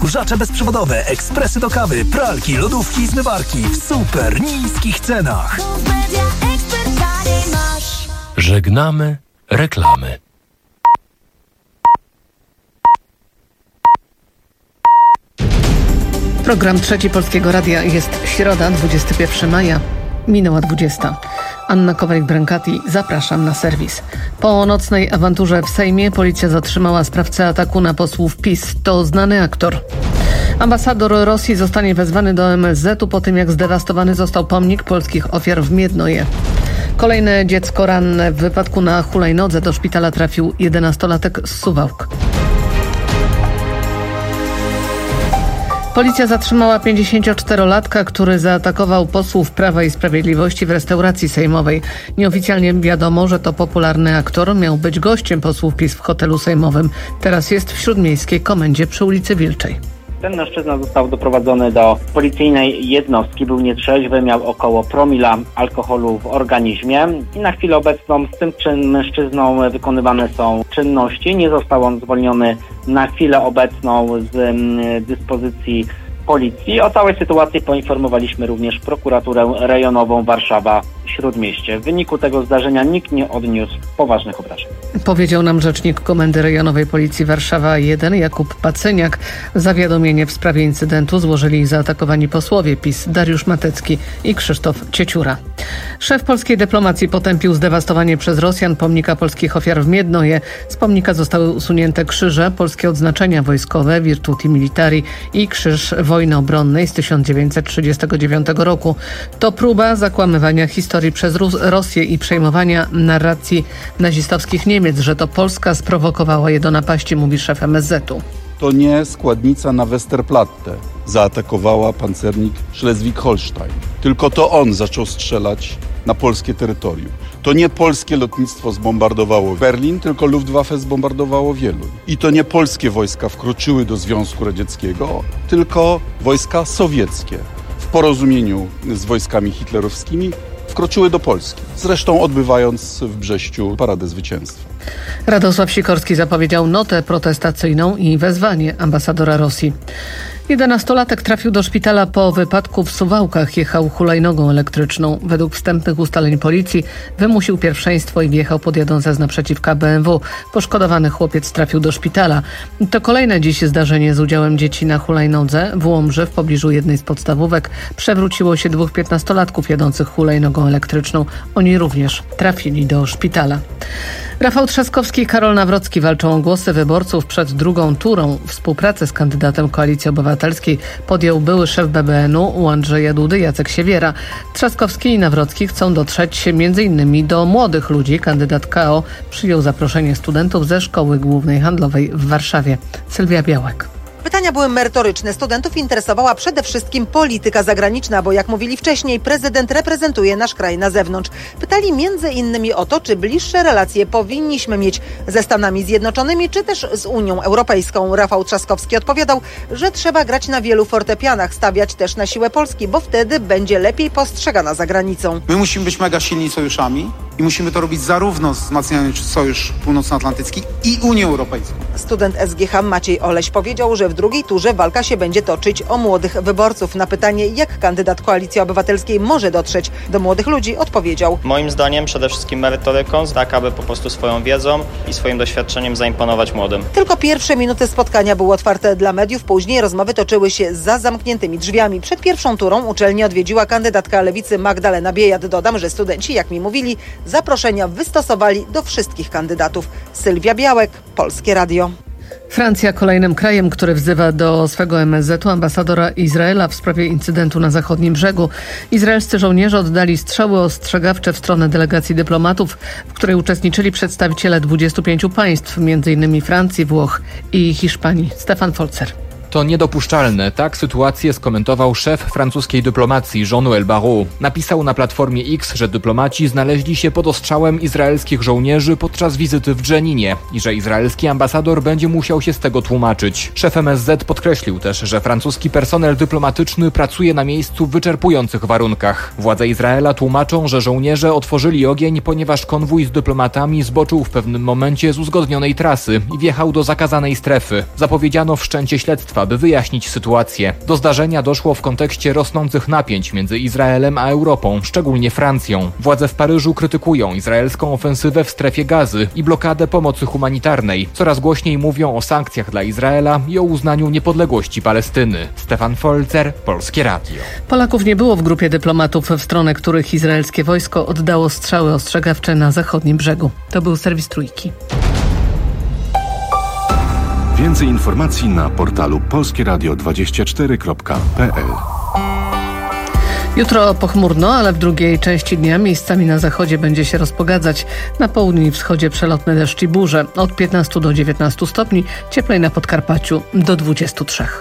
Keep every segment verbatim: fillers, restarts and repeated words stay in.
odkurzacze bezprzewodowe, ekspresy do kawy, pralki, lodówki i zmywarki w super niskich cenach. Żegnamy reklamy. Program Trzeci Polskiego Radia. Jest środa, dwudziestego pierwszego maja. Minęła dwudziesta. Anna Kowalik-Brankati, zapraszam na serwis. Po nocnej awanturze w Sejmie policja zatrzymała sprawcę ataku na posłów PiS. To znany aktor. Ambasador Rosji zostanie wezwany do M S Z-u po tym, jak zdewastowany został pomnik polskich ofiar w Miednoje. Kolejne dziecko ranne w wypadku na hulajnodze. Do szpitala trafił jedenastolatek z Suwałk. Policja zatrzymała pięćdziesięcioczterolatka, który zaatakował posłów Prawa i Sprawiedliwości w restauracji sejmowej. Nieoficjalnie wiadomo, że to popularny aktor miał być gościem posłów PiS w hotelu sejmowym. Teraz jest w śródmiejskiej komendzie przy ulicy Wilczej. Ten mężczyzna został doprowadzony do policyjnej jednostki, był nietrzeźwy, miał około promila alkoholu w organizmie i na chwilę obecną z tym czyn mężczyzną wykonywane są czynności. Nie został on zwolniony na chwilę obecną z mm, dyspozycji policji. O całej sytuacji poinformowaliśmy również prokuraturę rejonową Warszawa-Śródmieście. W wyniku tego zdarzenia nikt nie odniósł poważnych obrażeń. Powiedział nam rzecznik Komendy Rejonowej Policji Warszawa jeden Jakub Pacyniak. Zawiadomienie w sprawie incydentu złożyli zaatakowani posłowie PiS Dariusz Matecki i Krzysztof Cieciura. Szef polskiej dyplomacji potępił zdewastowanie przez Rosjan pomnika polskich ofiar w Miednoje. Z pomnika zostały usunięte krzyże, polskie odznaczenia wojskowe, Virtuti Militari i Krzyż Wojny Obronnej z tysiąc dziewięćset trzydziestego dziewiątego roku. To próba zakłamywania historii przez Rus- Rosję i przejmowania narracji nazistowskich Niemiec, że to Polska sprowokowała je do napaści, mówi szef M S Z-u. To nie składnica na Westerplatte zaatakowała pancernik Schleswig-Holstein. Tylko to on zaczął strzelać na polskie terytorium. To nie polskie lotnictwo zbombardowało Berlin, tylko Luftwaffe zbombardowało Wieluń. I to nie polskie wojska wkroczyły do Związku Radzieckiego, tylko wojska sowieckie w porozumieniu z wojskami hitlerowskimi wkroczyły do Polski, zresztą odbywając w Brześciu Paradę Zwycięstwa. Radosław Sikorski zapowiedział notę protestacyjną i wezwanie ambasadora Rosji. Jedenastolatek trafił do szpitala po wypadku w Suwałkach. Jechał hulajnogą elektryczną. Według wstępnych ustaleń policji wymusił pierwszeństwo i wjechał pod jadące z naprzeciwka B M W. Poszkodowany chłopiec trafił do szpitala. To kolejne dziś zdarzenie z udziałem dzieci na hulajnodze. W Łomży, w pobliżu jednej z podstawówek, przewróciło się dwóch piętnastolatków jadących hulajnogą elektryczną. Oni również trafili do szpitala. Rafał Trzaskowski i Karol Nawrocki walczą o głosy wyborców przed drugą turą. Współpracę z kandydatem Koalicji Obywatelskiej podjął były szef B B N-u u Andrzeja Dudy Jacek Siewiera. Trzaskowski i Nawrocki chcą dotrzeć między innymi do młodych ludzi. Kandydat K O przyjął zaproszenie studentów ze Szkoły Głównej Handlowej w Warszawie. Sylwia Białek. Pytania były merytoryczne. Studentów interesowała przede wszystkim polityka zagraniczna, bo jak mówili wcześniej, prezydent reprezentuje nasz kraj na zewnątrz. Pytali między innymi o to, czy bliższe relacje powinniśmy mieć ze Stanami Zjednoczonymi, czy też z Unią Europejską. Rafał Trzaskowski odpowiadał, że trzeba grać na wielu fortepianach, stawiać też na siłę Polski, bo wtedy będzie lepiej postrzegana za granicą. My musimy być mega silni sojuszami i musimy to robić zarówno wzmacniając Sojusz Północnoatlantycki i Unię Europejską. Student S G H Maciej Oleś powiedział, że w drugiej turze walka się będzie toczyć o młodych wyborców. Na pytanie, jak kandydat Koalicji Obywatelskiej może dotrzeć do młodych ludzi, odpowiedział: Moim zdaniem przede wszystkim merytoryką, tak aby po prostu swoją wiedzą i swoim doświadczeniem zaimponować młodym. Tylko pierwsze minuty spotkania były otwarte dla mediów, później rozmowy toczyły się za zamkniętymi drzwiami. Przed pierwszą turą uczelnię odwiedziła kandydatka Lewicy Magdalena Biejat. Dodam, że studenci, jak mi mówili, zaproszenia wystosowali do wszystkich kandydatów. Sylwia Białek, Polskie Radio. Francja kolejnym krajem, który wzywa do swego M S Z-u ambasadora Izraela w sprawie incydentu na zachodnim brzegu. Izraelscy żołnierze oddali strzały ostrzegawcze w stronę delegacji dyplomatów, w której uczestniczyli przedstawiciele dwudziestu pięciu państw, między innymi Francji, Włoch i Hiszpanii. Stefan Folzer. To niedopuszczalne, tak sytuację skomentował szef francuskiej dyplomacji Jean-Noël Barrot. Napisał na platformie X, że dyplomaci znaleźli się pod ostrzałem izraelskich żołnierzy podczas wizyty w Dżeninie i że izraelski ambasador będzie musiał się z tego tłumaczyć. Szef M S Z podkreślił też, że francuski personel dyplomatyczny pracuje na miejscu w wyczerpujących warunkach. Władze Izraela tłumaczą, że żołnierze otworzyli ogień, ponieważ konwój z dyplomatami zboczył w pewnym momencie z uzgodnionej trasy i wjechał do zakazanej strefy. Zapowiedziano wszczęcie śledztwa państwa, by wyjaśnić sytuację. Do zdarzenia doszło w kontekście rosnących napięć między Izraelem a Europą, szczególnie Francją. Władze w Paryżu krytykują izraelską ofensywę w strefie Gazy i blokadę pomocy humanitarnej. Coraz głośniej mówią o sankcjach dla Izraela i o uznaniu niepodległości Palestyny. Stefan Folzer, Polskie Radio. Polaków nie było w grupie dyplomatów, w stronę których izraelskie wojsko oddało strzały ostrzegawcze na zachodnim brzegu. To był serwis Trójki. Więcej informacji na portalu polskieradio dwadzieścia cztery kropka p l. Jutro pochmurno, ale w drugiej części dnia miejscami na zachodzie będzie się rozpogadzać. Na południu i wschodzie przelotne deszcz i burze. Od piętnastu do dziewiętnastu stopni, cieplej na Podkarpaciu do dwudziestu trzech.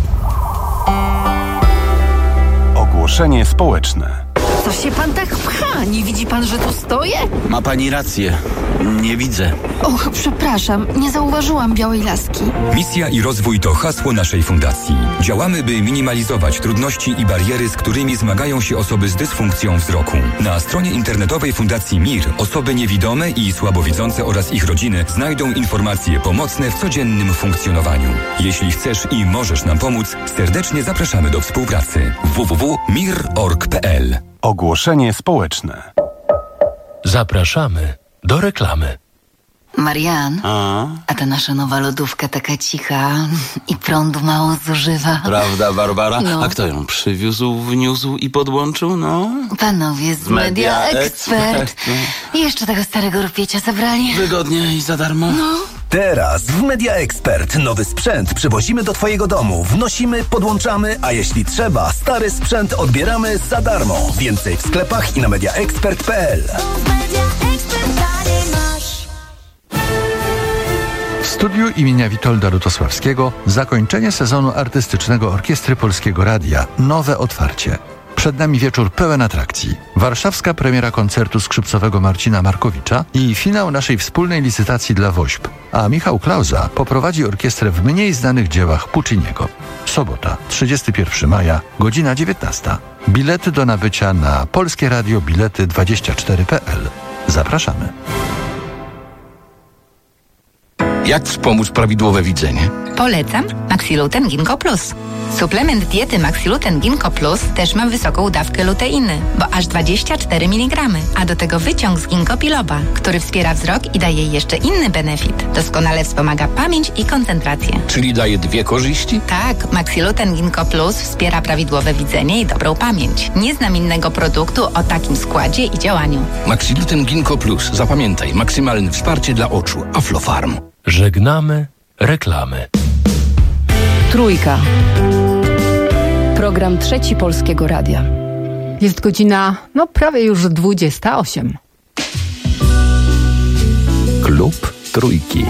Ogłoszenie społeczne. Co się pan tak pcha? Nie widzi pan, że tu stoję? Ma pani rację. Nie widzę. Och, przepraszam, nie zauważyłam białej laski. Misja i rozwój to hasło naszej fundacji. Działamy, by minimalizować trudności i bariery, z którymi zmagają się osoby z dysfunkcją wzroku. Na stronie internetowej Fundacji M I R osoby niewidome i słabowidzące oraz ich rodziny znajdą informacje pomocne w codziennym funkcjonowaniu. Jeśli chcesz i możesz nam pomóc, serdecznie zapraszamy do współpracy. w w w kropka mir kropka org kropka p l. Ogłoszenie społeczne. Zapraszamy do reklamy. Marian, A? a ta nasza nowa lodówka taka cicha i prądu mało zużywa. Prawda, Barbara? No. A kto ją przywiózł, wniósł i podłączył? No. Panowie z Media Expert. I jeszcze tego starego rupiecie zabrali. Wygodnie i za darmo. No. Teraz w Media Expert nowy sprzęt przywozimy do twojego domu, wnosimy, podłączamy, a jeśli trzeba, stary sprzęt odbieramy za darmo. Więcej w sklepach i na media expert kropka p l. W studiu imienia Witolda Lutosławskiego zakończenie sezonu artystycznego Orkiestry Polskiego Radia. Nowe otwarcie. Przed nami wieczór pełen atrakcji. Warszawska premiera koncertu skrzypcowego Marcina Markowicza i finał naszej wspólnej licytacji dla WOŚP. A Michał Klauza poprowadzi orkiestrę w mniej znanych dziełach Pucciniego. Sobota, trzydziestego pierwszego maja, godzina dziewiętnasta. Bilety do nabycia na Polskie Radio Bilety dwadzieścia cztery kropka p l. Zapraszamy. Jak wspomóc prawidłowe widzenie? Polecam Maxiluten Ginkgo Plus. Suplement diety Maxiluten Ginkgo Plus też ma wysoką dawkę luteiny, bo aż dwadzieścia cztery miligramy, a do tego wyciąg z ginkgo biloba, który wspiera wzrok i daje jeszcze inny benefit. Doskonale wspomaga pamięć i koncentrację. Czyli daje dwie korzyści? Tak, Maxiluten Ginkgo Plus wspiera prawidłowe widzenie i dobrą pamięć. Nie znam innego produktu o takim składzie i działaniu. Maxiluten Ginkgo Plus. Zapamiętaj, maksymalne wsparcie dla oczu. Aflofarm. Żegnamy reklamy. Trójka. Program Trzeci Polskiego Radia. Jest godzina, no prawie już dwudziesta osiem. Klub Trójki.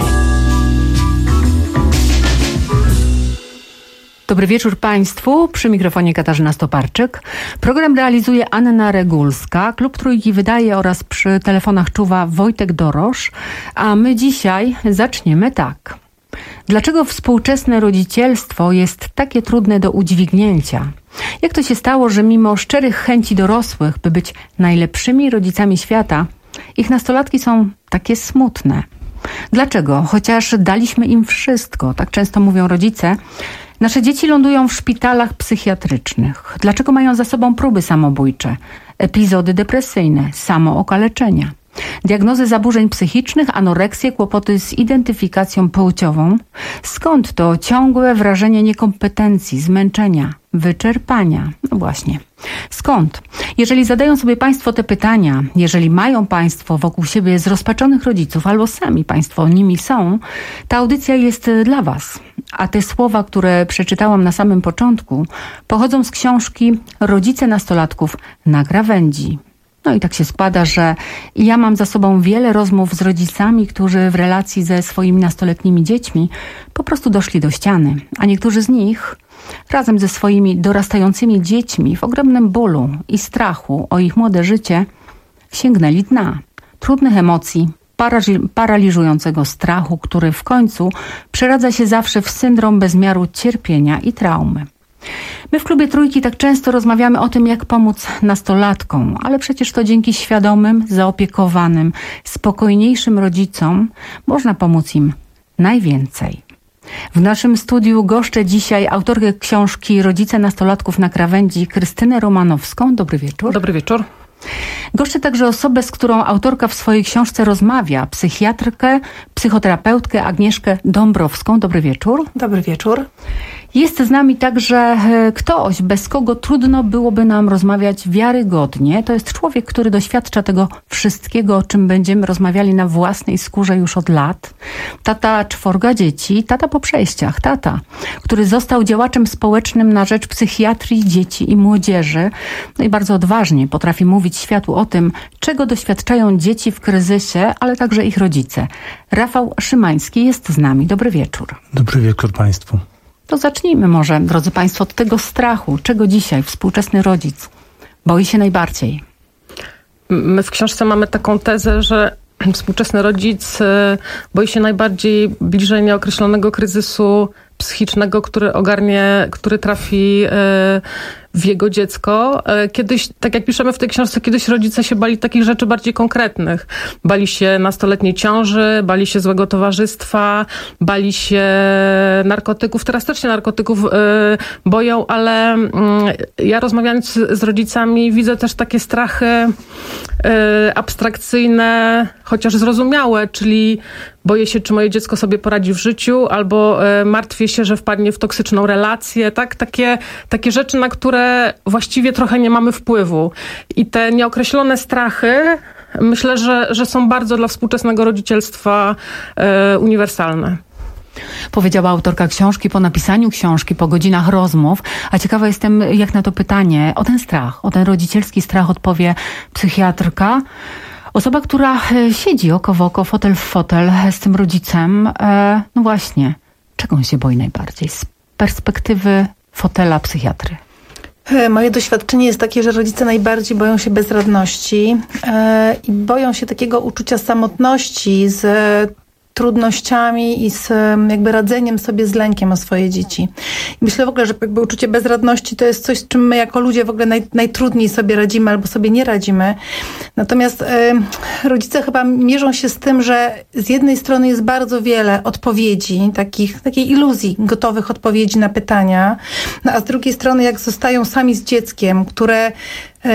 Dobry wieczór Państwu. Przy mikrofonie Katarzyna Stoparczyk. Program realizuje Anna Regulska. Klub Trójki wydaje oraz przy telefonach czuwa Wojtek Dorosz. A my dzisiaj zaczniemy tak. Dlaczego współczesne rodzicielstwo jest takie trudne do udźwignięcia? Jak to się stało, że mimo szczerych chęci dorosłych, by być najlepszymi rodzicami świata, ich nastolatki są takie smutne? Dlaczego? Chociaż daliśmy im wszystko, tak często mówią rodzice, nasze dzieci lądują w szpitalach psychiatrycznych. Dlaczego mają za sobą próby samobójcze, epizody depresyjne, samookaleczenia? Diagnozy zaburzeń psychicznych, anoreksje, kłopoty z identyfikacją płciową. Skąd to ciągłe wrażenie niekompetencji, zmęczenia, wyczerpania? No właśnie. Skąd? Jeżeli zadają sobie Państwo te pytania, jeżeli mają Państwo wokół siebie zrozpaczonych rodziców, albo sami Państwo nimi są, ta audycja jest dla Was. A te słowa, które przeczytałam na samym początku, pochodzą z książki Rodzice nastolatków na krawędzi. No i tak się składa, że ja mam za sobą wiele rozmów z rodzicami, którzy w relacji ze swoimi nastoletnimi dziećmi po prostu doszli do ściany, a niektórzy z nich razem ze swoimi dorastającymi dziećmi w ogromnym bólu i strachu o ich młode życie sięgnęli dna. Trudnych emocji, paraży- paraliżującego strachu, który w końcu przeradza się zawsze w syndrom bezmiaru cierpienia i traumy. My w Klubie Trójki tak często rozmawiamy o tym, jak pomóc nastolatkom, ale przecież to dzięki świadomym, zaopiekowanym, spokojniejszym rodzicom można pomóc im najwięcej. W naszym studiu goszczę dzisiaj autorkę książki Rodzice nastolatków na krawędzi, Krystynę Romanowską. Dobry wieczór. Dobry wieczór. Goszczę także osobę, z którą autorka w swojej książce rozmawia, psychiatrkę, psychoterapeutkę Agnieszkę Dąbrowską. Dobry wieczór. Dobry wieczór. Jest z nami także ktoś, bez kogo trudno byłoby nam rozmawiać wiarygodnie. To jest człowiek, który doświadcza tego wszystkiego, o czym będziemy rozmawiali na własnej skórze już od lat. Tata czworga dzieci, tata po przejściach, tata, który został działaczem społecznym na rzecz psychiatrii dzieci i młodzieży. No i bardzo odważnie potrafi mówić światu o tym, czego doświadczają dzieci w kryzysie, ale także ich rodzice. Rafał Szymański jest z nami. Dobry wieczór. Dobry wieczór Państwu. To zacznijmy może, drodzy Państwo, od tego strachu. Czego dzisiaj współczesny rodzic boi się najbardziej? My w książce mamy taką tezę, że współczesny rodzic boi się najbardziej bliżej nieokreślonego kryzysu psychicznego, który ogarnie, który trafi w jego dziecko. Kiedyś, tak jak piszemy w tej książce, kiedyś rodzice się bali takich rzeczy bardziej konkretnych. Bali się nastoletniej ciąży, bali się złego towarzystwa, bali się narkotyków. Teraz też się narkotyków boją, ale ja rozmawiając z rodzicami widzę też takie strachy abstrakcyjne, chociaż zrozumiałe, czyli boję się, czy moje dziecko sobie poradzi w życiu, albo martwię się, że wpadnie w toksyczną relację, tak? Takie, takie rzeczy, na które właściwie trochę nie mamy wpływu. I te nieokreślone strachy, myślę, że, że są bardzo dla współczesnego rodzicielstwa e, uniwersalne. Powiedziała autorka książki po napisaniu książki, po godzinach rozmów. A ciekawa jestem, jak na to pytanie, o ten strach, o ten rodzicielski strach odpowie psychiatrka. Osoba, która siedzi oko w oko, fotel w fotel z tym rodzicem. E, no właśnie, czego on się boi najbardziej z perspektywy fotela psychiatry? Moje doświadczenie jest takie, że rodzice najbardziej boją się bezradności e, i boją się takiego uczucia samotności z trudnościami i z jakby radzeniem sobie z lękiem o swoje dzieci. I myślę w ogóle, że jakby uczucie bezradności to jest coś, z czym my jako ludzie w ogóle naj, najtrudniej sobie radzimy albo sobie nie radzimy. Natomiast y, rodzice chyba mierzą się z tym, że z jednej strony jest bardzo wiele odpowiedzi, takich, takiej iluzji, gotowych odpowiedzi na pytania, no, a z drugiej strony jak zostają sami z dzieckiem, które y,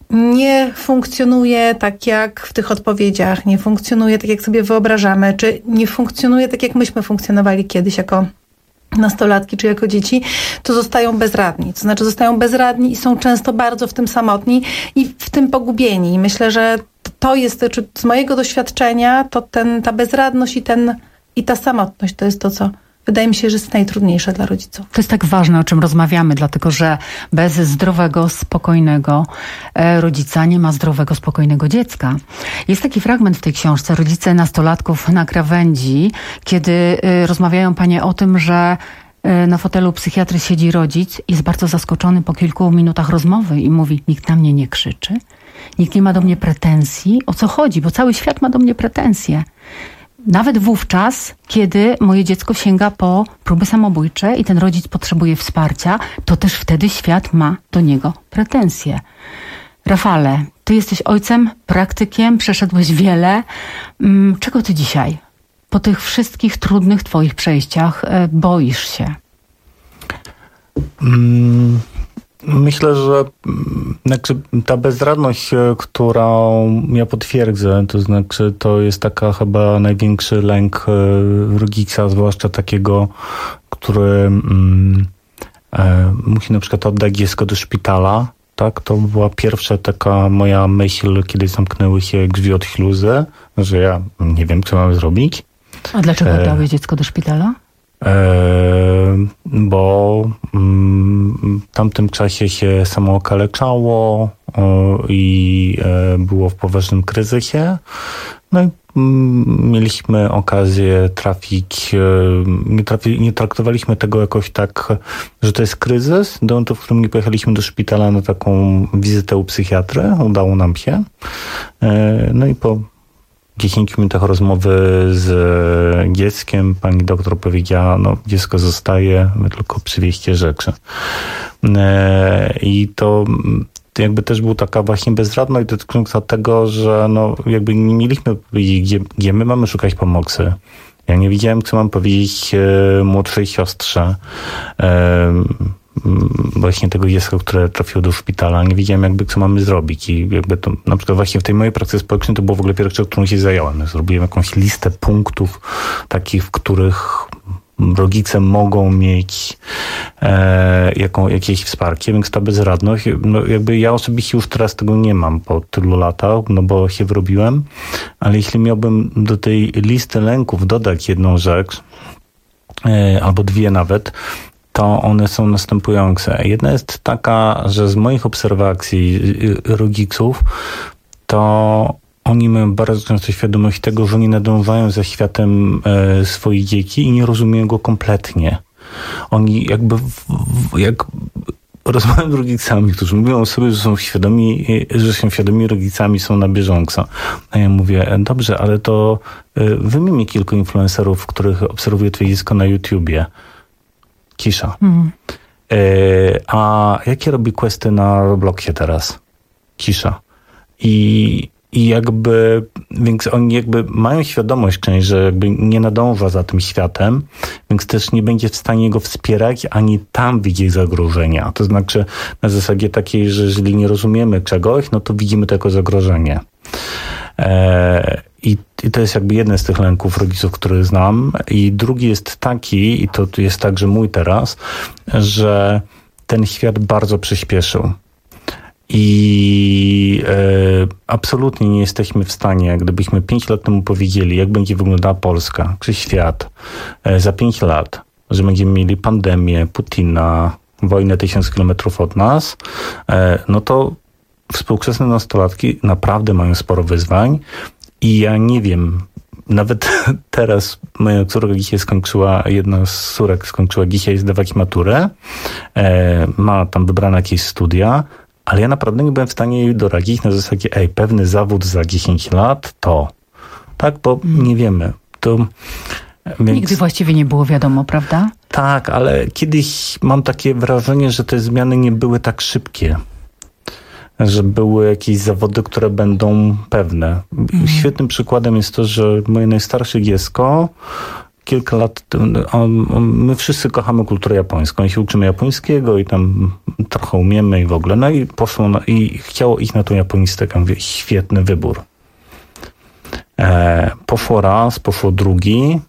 nie funkcjonuje tak jak w tych odpowiedziach, nie funkcjonuje tak jak sobie wyobrażamy, czy nie funkcjonuje tak jak myśmy funkcjonowali kiedyś jako nastolatki czy jako dzieci, to zostają bezradni. To znaczy zostają bezradni i są często bardzo w tym samotni i w tym pogubieni. I myślę, że to jest, czy z mojego doświadczenia, to ten, ta bezradność i, ten, i ta samotność to jest to, co wydaje mi się, że jest najtrudniejsze dla rodziców. To jest tak ważne, o czym rozmawiamy, dlatego że bez zdrowego, spokojnego rodzica nie ma zdrowego, spokojnego dziecka. Jest taki fragment w tej książce, rodzice nastolatków na krawędzi, kiedy rozmawiają panie o tym, że na fotelu psychiatry siedzi rodzic, jest bardzo zaskoczony po kilku minutach rozmowy i mówi, nikt na mnie nie krzyczy, nikt nie ma do mnie pretensji. O co chodzi? Bo cały świat ma do mnie pretensje. Nawet wówczas, kiedy moje dziecko sięga po próby samobójcze i ten rodzic potrzebuje wsparcia, to też wtedy świat ma do niego pretensje. Rafale, ty jesteś ojcem, praktykiem, przeszedłeś wiele. Czego ty dzisiaj, po tych wszystkich trudnych twoich przejściach, boisz się? Mm. Myślę, że znaczy, ta bezradność, którą ja potwierdzę, to znaczy to jest taka chyba największy lęk rodzica, zwłaszcza takiego, który mm, e, musi na przykład oddać dziecko do szpitala. Tak, to była pierwsza taka moja myśl, kiedy zamknęły się drzwi od śluzy, że ja nie wiem, co mam zrobić. A dlaczego oddałeś e, dziecko do szpitala? E, bo mm, w tamtym czasie się samo okaleczało o, i e, było w poważnym kryzysie. No i mm, mieliśmy okazję trafić, e, nie, trafi, nie traktowaliśmy tego jakoś tak, że to jest kryzys. Do momentu, w którym nie pojechaliśmy do szpitala na taką wizytę u psychiatry, udało nam się. E, no i po dziesięciu minutach rozmowy z dzieckiem pani doktor powiedziała, no dziecko zostaje, my tylko przywieźcie rzeczy. I to jakby też była taka właśnie bezradność dotycząca tego, że no jakby nie mieliśmy powiedzieć, gdzie, gdzie my mamy szukać pomocy. Ja nie wiedziałem, co mam powiedzieć e, młodszej siostrze, e, właśnie tego dziecka, które trafiło do szpitala. Nie wiedziałem jakby, co mamy zrobić. I jakby to, na przykład właśnie w tej mojej pracy społecznej to było w ogóle pierwsze, którą się zająłem. Zrobiłem jakąś listę punktów takich, w których rodzice mogą mieć e, jaką, jakieś wsparcie, więc ta bezradność, no jakby ja osobiście już teraz tego nie mam po tylu latach, no bo się wyrobiłem, ale jeśli miałbym do tej listy lęków dodać jedną rzecz, e, albo dwie nawet, to one są następujące. Jedna jest taka, że z moich obserwacji rodziców, to oni mają bardzo często świadomość tego, że nie nadążają za światem e, swoich dzieci i nie rozumieją go kompletnie. Oni jakby, w, jak rozmawiam z rodzicami, którzy mówią sobie, że są świadomi, że są świadomi rodzicami, są na bieżąco. A ja mówię, dobrze, ale to e, wymień mi kilku influencerów, których obserwuje twoje dziecko na YouTubie. Cisza. Mhm. E, a jakie robi questy na Robloxie teraz? Cisza. I I jakby, więc oni jakby mają świadomość, że jakby nie nadąża za tym światem, więc też nie będzie w stanie go wspierać, ani tam widzi zagrożenia. To znaczy na zasadzie takiej, że jeżeli nie rozumiemy czegoś, no to widzimy to jako zagrożenie. E, i, I to jest jakby jeden z tych lęków rodziców, które znam. I drugi jest taki, i to jest także mój teraz, że ten świat bardzo przyspieszył. I e, absolutnie nie jesteśmy w stanie, gdybyśmy pięć lat temu powiedzieli, jak będzie wyglądała Polska czy świat e, za pięć lat, że będziemy mieli pandemię, Putina, wojnę tysiąc kilometrów od nas, e, no to współczesne nastolatki naprawdę mają sporo wyzwań i ja nie wiem, nawet teraz moja córka dzisiaj skończyła, jedna z córek skończyła dzisiaj zdawać maturę, e, ma tam wybrane jakieś studia, ale ja naprawdę nie byłem w stanie jej doradzić na zasadzie, ej, pewny zawód za dziesięć lat to. Tak, bo nie wiemy. To, więc... Nigdy właściwie nie było wiadomo, prawda? Tak, ale kiedyś mam takie wrażenie, że te zmiany nie były tak szybkie. Że były jakieś zawody, które będą pewne. Mm. Świetnym przykładem jest to, że moje najstarsze dziecko kilka lat temu, my wszyscy kochamy kulturę japońską i się uczymy japońskiego i tam trochę umiemy i w ogóle. No i poszło na, i chciało iść na tą japonistykę. Mówię, świetny wybór. E, poszło raz, poszło drugi.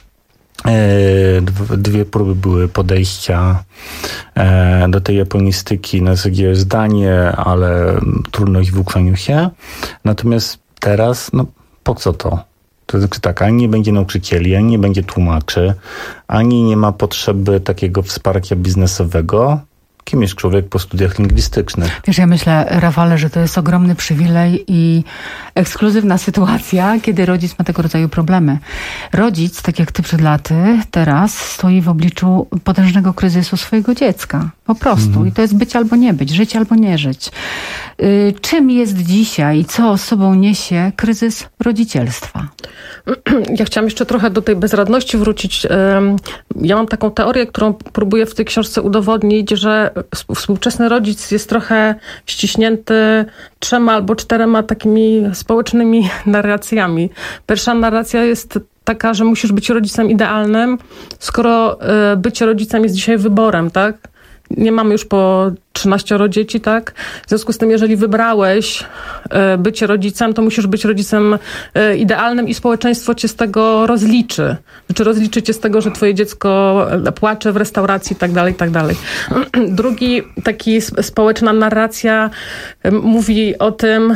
E, dwie próby były podejścia e, do tej japonistyki na zasadzie zdanie, ale trudność w uczeniu się. Natomiast teraz, no po co to? To znaczy tak, ani nie będzie nauczycieli, ani nie będzie tłumaczy, ani nie ma potrzeby takiego wsparcia biznesowego. Kim jest człowiek po studiach lingwistycznych? Wiesz, ja myślę, Rafale, że to jest ogromny przywilej i ekskluzywna sytuacja, kiedy rodzic ma tego rodzaju problemy. Rodzic, tak jak ty przed laty, teraz stoi w obliczu potężnego kryzysu swojego dziecka. Po prostu. Mhm. I to jest być albo nie być, żyć albo nie żyć. Yy, czym jest dzisiaj, co sobą niesie kryzys rodzicielstwa? Ja chciałam jeszcze trochę do tej bezradności wrócić. Ja mam taką teorię, którą próbuję w tej książce udowodnić, że współczesny rodzic jest trochę ściśnięty trzema albo czterema takimi społecznymi narracjami. Pierwsza narracja jest taka, że musisz być rodzicem idealnym, skoro bycie rodzicem jest dzisiaj wyborem, tak? Nie mamy już po trzynaścioro dzieci, tak? W związku z tym, jeżeli wybrałeś bycie rodzicem, to musisz być rodzicem idealnym i społeczeństwo cię z tego rozliczy. Znaczy rozliczy cię z tego, że twoje dziecko płacze w restauracji i tak dalej, i tak dalej. Drugi taki społeczna narracja mówi o tym,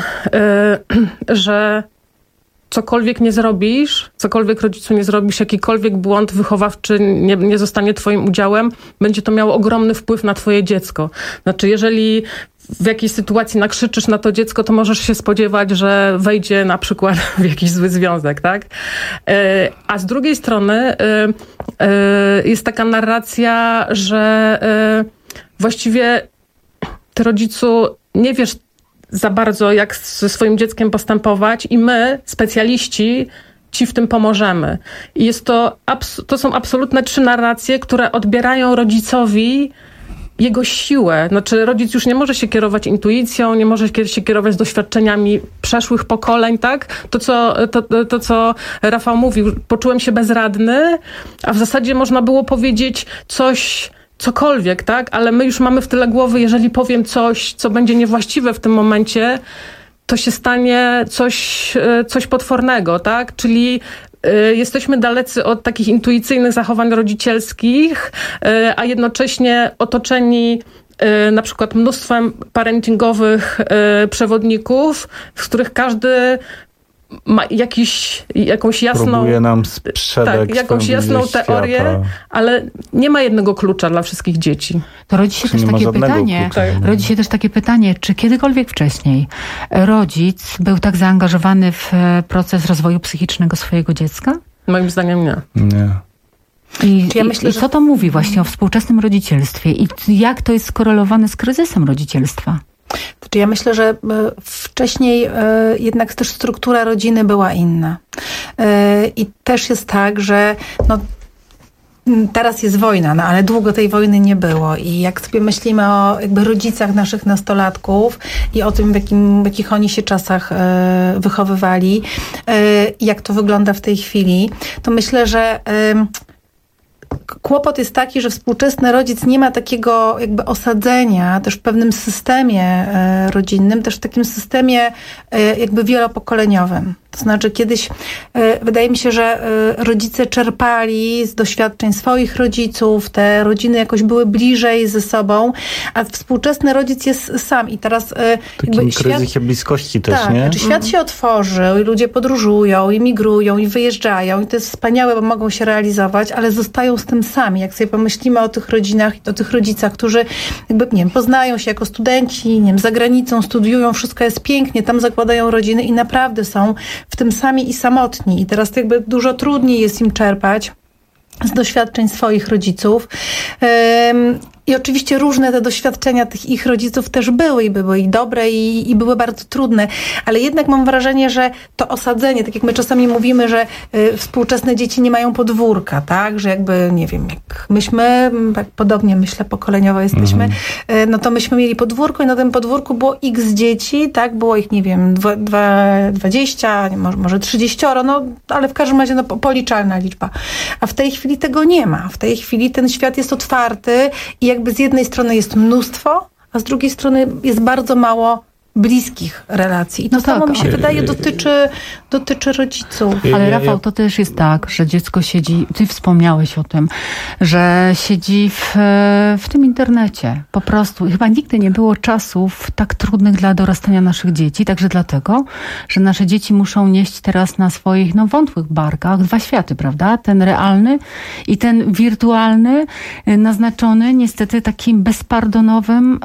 że cokolwiek nie zrobisz, cokolwiek rodzicu nie zrobisz, jakikolwiek błąd wychowawczy nie, nie zostanie twoim udziałem, będzie to miało ogromny wpływ na twoje dziecko. Znaczy, jeżeli w jakiejś sytuacji nakrzyczysz na to dziecko, to możesz się spodziewać, że wejdzie na przykład w jakiś zły związek, tak? A z drugiej strony jest taka narracja, że właściwie ty, rodzicu, nie wiesz za bardzo, jak ze swoim dzieckiem postępować i my, specjaliści, ci w tym pomożemy. I jest to, to są absolutne trzy narracje, które odbierają rodzicowi jego siłę. Znaczy rodzic już nie może się kierować intuicją, nie może się kierować doświadczeniami przeszłych pokoleń, tak? To co, to, to, to, co Rafał mówił, poczułem się bezradny, a w zasadzie można było powiedzieć coś, cokolwiek, tak? Ale my już mamy w tyle głowy, jeżeli powiem coś, co będzie niewłaściwe w tym momencie, to się stanie coś, coś potwornego, tak? Czyli jesteśmy dalecy od takich intuicyjnych zachowań rodzicielskich, a jednocześnie otoczeni na przykład mnóstwem parentingowych przewodników, z których każdy ma jakiś, jakąś jasną... Próbuje nam sprzedać tak, jakąś jasną teorię, świata. Ale nie ma jednego klucza dla wszystkich dzieci. To rodzi się też takie pytanie, tak. rodzi się też takie pytanie, czy kiedykolwiek wcześniej rodzic był tak zaangażowany w proces rozwoju psychicznego swojego dziecka? Moim zdaniem nie. Nie. I, ja myślę, i, że... i co to mówi właśnie o współczesnym rodzicielstwie i jak to jest skorelowane z kryzysem rodzicielstwa? Znaczy ja myślę, że wcześniej jednak też struktura rodziny była inna. I też jest tak, że no, teraz jest wojna, no ale długo tej wojny nie było. I jak sobie myślimy o jakby rodzicach naszych nastolatków i o tym, w, jakim, w jakich oni się czasach wychowywali, jak to wygląda w tej chwili, to myślę, że kłopot jest taki, że współczesny rodzic nie ma takiego jakby osadzenia też w pewnym systemie rodzinnym, też w takim systemie jakby wielopokoleniowym. To znaczy kiedyś wydaje mi się, że rodzice czerpali z doświadczeń swoich rodziców, te rodziny jakoś były bliżej ze sobą, a współczesny rodzic jest sam i teraz w takim kryzysie świat... bliskości też, tak, nie? Znaczy świat mm. się otworzył i ludzie podróżują i migrują i wyjeżdżają i to jest wspaniałe, bo mogą się realizować, ale zostają z tym sami. Jak sobie pomyślimy o tych rodzinach, o tych rodzicach, którzy jakby, nie wiem, poznają się jako studenci, nie wiem, za granicą studiują, wszystko jest pięknie, tam zakładają rodziny i naprawdę są w tym sami i samotni. I teraz jakby dużo trudniej jest im czerpać z doświadczeń swoich rodziców. Um, I oczywiście różne te doświadczenia tych ich rodziców też były i były i dobre i, i były bardzo trudne, ale jednak mam wrażenie, że to osadzenie, tak jak my czasami mówimy, że y, współczesne dzieci nie mają podwórka, tak, że jakby, nie wiem, jak myśmy, tak podobnie myślę pokoleniowo jesteśmy, mhm. y, no to myśmy mieli podwórko i na tym podwórku było x dzieci, tak, było ich, nie wiem, dwa, dwa, dwadzieścia, może, może trzydzieści, no, ale w każdym razie no, policzalna liczba. A w tej chwili tego nie ma. W tej chwili ten świat jest otwarty i jakby z jednej strony jest mnóstwo, a z drugiej strony jest bardzo mało bliskich relacji. I to no samo tak, mi się ale... wydaje dotyczy, dotyczy rodziców. Ale Rafał, to też jest tak, że dziecko siedzi, ty wspomniałeś o tym, że siedzi w, w tym internecie. Po prostu. Chyba nigdy nie było czasów tak trudnych dla dorastania naszych dzieci, także dlatego, że nasze dzieci muszą nieść teraz na swoich no, wątłych barkach dwa światy, prawda? Ten realny i ten wirtualny, naznaczony niestety takim bezpardonowym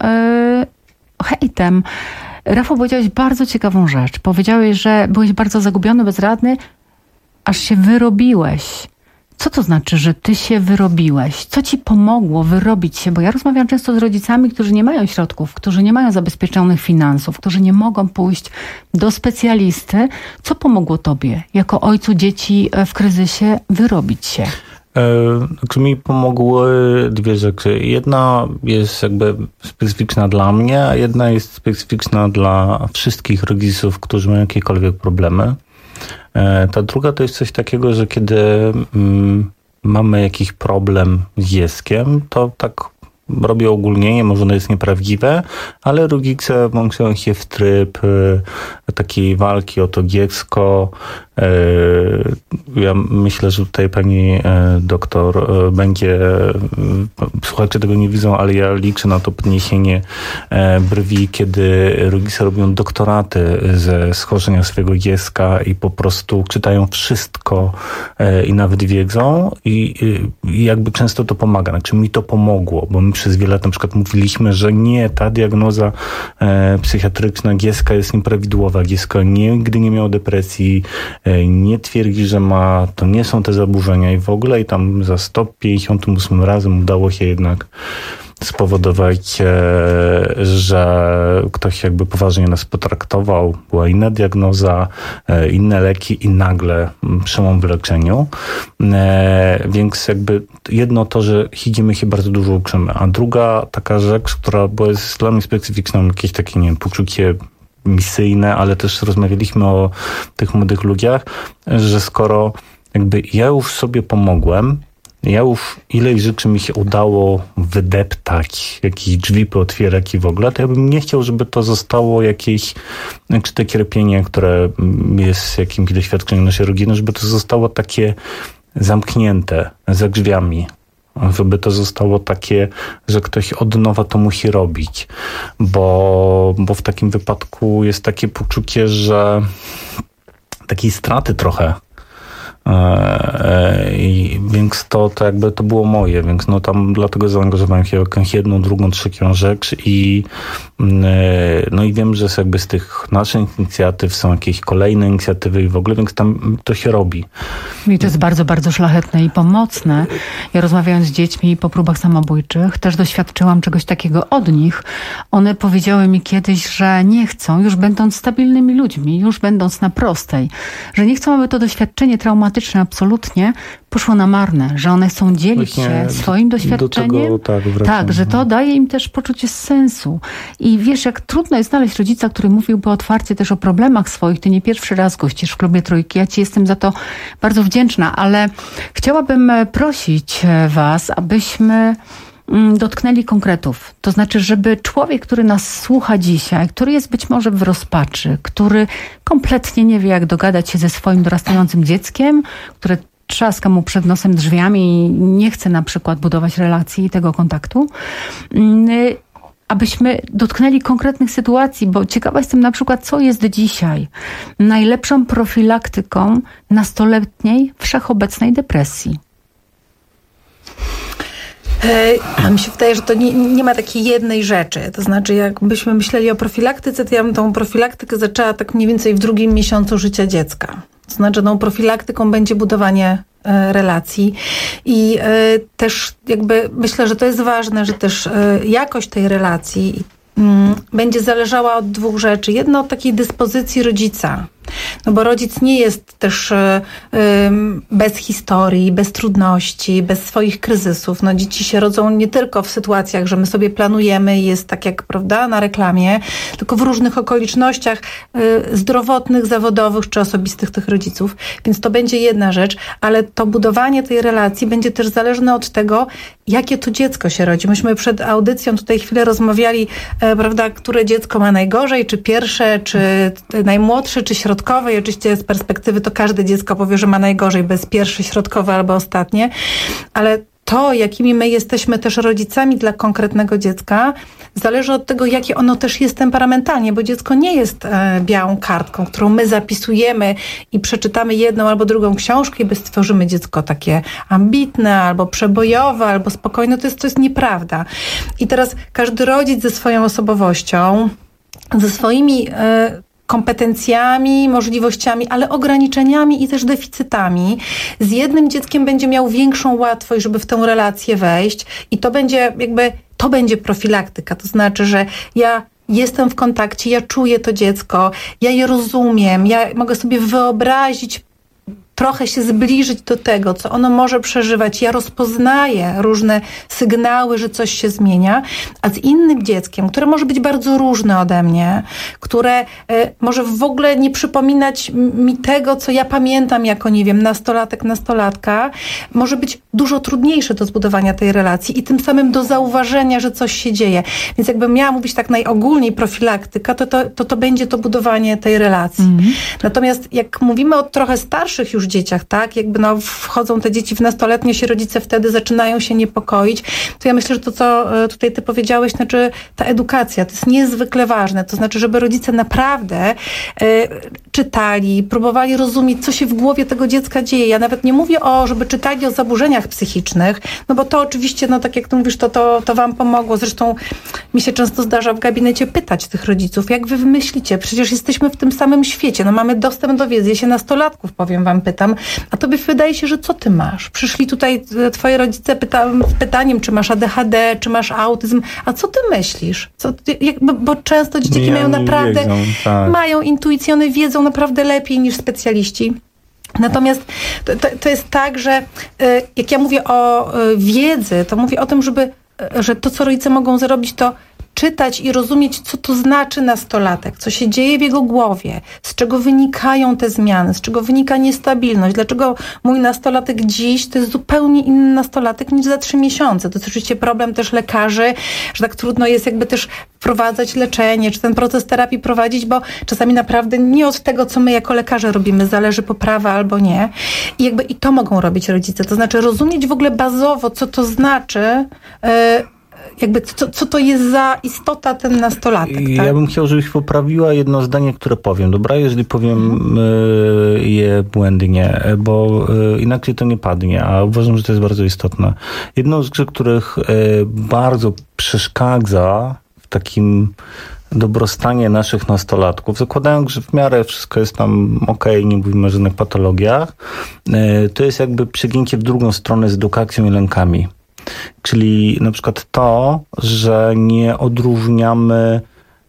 yy, hejtem. Rafał, powiedziałeś bardzo ciekawą rzecz. Powiedziałeś, że byłeś bardzo zagubiony, bezradny, aż się wyrobiłeś. Co to znaczy, że ty się wyrobiłeś? Co ci pomogło wyrobić się? Bo ja rozmawiam często z rodzicami, którzy nie mają środków, którzy nie mają zabezpieczonych finansów, którzy nie mogą pójść do specjalisty. Co pomogło tobie, jako ojcu dzieci w kryzysie, wyrobić się? E, mi pomogły dwie rzeczy. Jedna jest jakby specyficzna dla mnie, a jedna jest specyficzna dla wszystkich rodziców, którzy mają jakiekolwiek problemy. E, ta druga to jest coś takiego, że kiedy mm, mamy jakiś problem z dzieckiem, to tak robię ogólnienie, może ono jest nieprawdziwe, ale rodzice włączają się w tryb e, takiej walki o to dziecko. E, ja myślę, że tutaj pani e, doktor e, będzie, e, słuchacze tego nie widzą, ale ja liczę na to podniesienie e, brwi, kiedy rodzice robią doktoraty ze schorzenia swojego dziecka i po prostu czytają wszystko e, i nawet wiedzą i, i jakby często to pomaga. Znaczy mi to pomogło, bo my przez wiele lat na przykład mówiliśmy, że nie, ta diagnoza e, psychiatryczna dziecka jest nieprawidłowa. Dziecko nigdy nie miało depresji, e, nie twierdzi, że ma, to nie są te zaburzenia i w ogóle i tam za sto pięćdziesiątym ósmym razem udało się jednak spowodować, że ktoś jakby poważnie nas potraktował, była inna diagnoza, inne leki i nagle przełom w leczeniu. Więc jakby jedno to, że siedzimy się bardzo dużo uczymy, a druga taka rzecz, która bo jest dla mnie specyficzna, jakieś takie, nie wiem, poczucie misyjne, ale też rozmawialiśmy o tych młodych ludziach, że skoro jakby ja już sobie pomogłem, ja już ileś rzeczy mi się udało wydeptać, jakieś drzwi pootwierać i w ogóle, to ja bym nie chciał, żeby to zostało jakieś, czy te cierpienie, które jest jakimś doświadczeniem naszej rodziny, żeby to zostało takie zamknięte za drzwiami. Żeby to zostało takie, że ktoś od nowa to musi robić. Bo, bo w takim wypadku jest takie poczucie, że takiej straty trochę. I więc to, to jakby to było moje, więc no tam dlatego zaangażowałem się w jakąś jedną, drugą, trzecią rzecz i no i wiem, że jakby z tych naszych inicjatyw są jakieś kolejne inicjatywy i w ogóle, więc tam to się robi. I to jest bardzo, bardzo szlachetne i pomocne. Ja rozmawiając z dziećmi po próbach samobójczych, też doświadczyłam czegoś takiego od nich. One powiedziały mi kiedyś, że nie chcą, już będąc stabilnymi ludźmi, już będąc na prostej, że nie chcą, aby to doświadczenie traumatyczne absolutnie poszło na marne, że one chcą dzielić Właśnie się swoim doświadczeniem. Do tego, tak, wracam. Tak, że to daje im też poczucie sensu. I wiesz, jak trudno jest znaleźć rodzica, który mówiłby otwarcie też o problemach swoich. Ty nie pierwszy raz gościsz w Klubie Trójki. Ja ci jestem za to bardzo wdzięczna, ale chciałabym prosić was, abyśmy dotknęli konkretów. To znaczy, żeby człowiek, który nas słucha dzisiaj, który jest być może w rozpaczy, który kompletnie nie wie, jak dogadać się ze swoim dorastającym dzieckiem, które trzaska mu przed nosem drzwiami i nie chce na przykład budować relacji i tego kontaktu, abyśmy dotknęli konkretnych sytuacji, bo ciekawa jestem na przykład, co jest dzisiaj najlepszą profilaktyką nastoletniej, wszechobecnej depresji. A mi się wydaje, że to nie, nie ma takiej jednej rzeczy. To znaczy, jakbyśmy myśleli o profilaktyce, to ja bym tą profilaktykę zaczęła tak mniej więcej w drugim miesiącu życia dziecka. To znaczy, tą profilaktyką będzie budowanie e, relacji i e, też jakby myślę, że to jest ważne, że też e, jakość tej relacji m, będzie zależała od dwóch rzeczy. Jedno od takiej dyspozycji rodzica. No bo rodzic nie jest też y, bez historii, bez trudności, bez swoich kryzysów. No dzieci się rodzą nie tylko w sytuacjach, że my sobie planujemy i jest tak jak, prawda, na reklamie, tylko w różnych okolicznościach y, zdrowotnych, zawodowych czy osobistych tych rodziców. Więc to będzie jedna rzecz, ale to budowanie tej relacji będzie też zależne od tego, jakie to dziecko się rodzi. Myśmy przed audycją tutaj chwilę rozmawiali, y, prawda, które dziecko ma najgorzej, czy pierwsze, czy najmłodsze, czy środkowe. I oczywiście z perspektywy to każde dziecko powie, że ma najgorzej, bez pierwsze, środkowe albo ostatnie, ale to, jakimi my jesteśmy też rodzicami dla konkretnego dziecka, zależy od tego, jakie ono też jest temperamentalnie, bo dziecko nie jest e, białą kartką, którą my zapisujemy i przeczytamy jedną albo drugą książkę i stworzymy dziecko takie ambitne, albo przebojowe, albo spokojne. To jest, to jest nieprawda. I teraz każdy rodzic ze swoją osobowością, ze swoimi e, kompetencjami, możliwościami, ale ograniczeniami i też deficytami. Z jednym dzieckiem będzie miał większą łatwość, żeby w tę relację wejść i to będzie jakby, to będzie profilaktyka. To znaczy, że ja jestem w kontakcie, ja czuję to dziecko, ja je rozumiem, ja mogę sobie wyobrazić, trochę się zbliżyć do tego, co ono może przeżywać. Ja rozpoznaję różne sygnały, że coś się zmienia, a z innym dzieckiem, które może być bardzo różne ode mnie, które y, może w ogóle nie przypominać mi tego, co ja pamiętam jako, nie wiem, nastolatek, nastolatka, może być dużo trudniejsze do zbudowania tej relacji i tym samym do zauważenia, że coś się dzieje. Więc jakbym miała mówić tak najogólniej profilaktyka, to to, to, to będzie to budowanie tej relacji. Mm. Natomiast jak mówimy o trochę starszych już dzieciach, tak? Jakby no wchodzą te dzieci w nastoletnie, się rodzice wtedy zaczynają się niepokoić, to ja myślę, że to, co tutaj ty powiedziałeś, znaczy ta edukacja, to jest niezwykle ważne. To znaczy, żeby rodzice naprawdę y, czytali, próbowali rozumieć, co się w głowie tego dziecka dzieje. Ja nawet nie mówię o, żeby czytali o zaburzeniach psychicznych, no bo to oczywiście, no tak jak ty mówisz, to, to, to wam pomogło. Zresztą mi się często zdarza w gabinecie pytać tych rodziców, jak wy wymyślicie? Przecież jesteśmy w tym samym świecie, no mamy dostęp do wiedzy. Ja się nastolatków, powiem wam, pytam, a tobie wydaje się, że co ty masz? Przyszli tutaj twoi rodzice pyta, z pytaniem, czy masz A D H D, czy masz autyzm, a co ty myślisz? Co ty, jak, bo, bo często dzieciaki Nie, mają naprawdę, wiedzą, tak. mają intuicję, one wiedzą naprawdę lepiej niż specjaliści. Natomiast to, to, to jest tak, że jak ja mówię o wiedzy, to mówię o tym, żeby, że to, co rodzice mogą zrobić, to czytać i rozumieć, co to znaczy nastolatek, co się dzieje w jego głowie, z czego wynikają te zmiany, z czego wynika niestabilność, dlaczego mój nastolatek dziś to jest zupełnie inny nastolatek niż za trzy miesiące. To jest oczywiście problem też lekarzy, że tak trudno jest jakby też wprowadzać leczenie, czy ten proces terapii prowadzić, bo czasami naprawdę nie od tego, co my jako lekarze robimy, zależy poprawa albo nie. I jakby i to mogą robić rodzice. To znaczy rozumieć w ogóle bazowo, co to znaczy, yy, jakby co, co to jest za istota ten nastolatek. Tak? Ja bym chciał, żebyś poprawiła jedno zdanie, które powiem, dobra? Jeżeli powiem y, je błędnie, bo y, inaczej to nie padnie, a uważam, że to jest bardzo istotne. Jedną z rzeczy, których y, bardzo przeszkadza w takim dobrostanie naszych nastolatków, zakładając, że w miarę wszystko jest tam okej, okay, nie mówimy o żadnych patologiach, y, to jest jakby przegięcie w drugą stronę z edukacją i lękami. Czyli na przykład to, że nie odróżniamy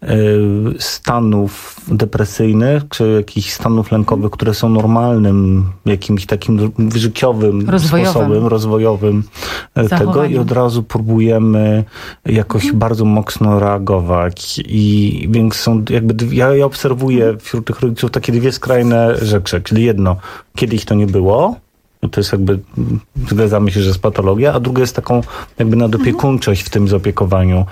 stanów depresyjnych, czy jakichś stanów lękowych, które są normalnym, jakimś takim życiowym rozwojowym. sposobem, rozwojowym tego i od razu próbujemy jakoś mhm. bardzo mocno reagować. I więc są jakby, ja, ja obserwuję wśród tych rodziców takie dwie skrajne rzeczy, czyli jedno, kiedyś to nie było, to jest jakby, zgadzamy się, że jest patologia, a druga jest taką jakby nadopiekuńczość w tym zaopiekowaniu.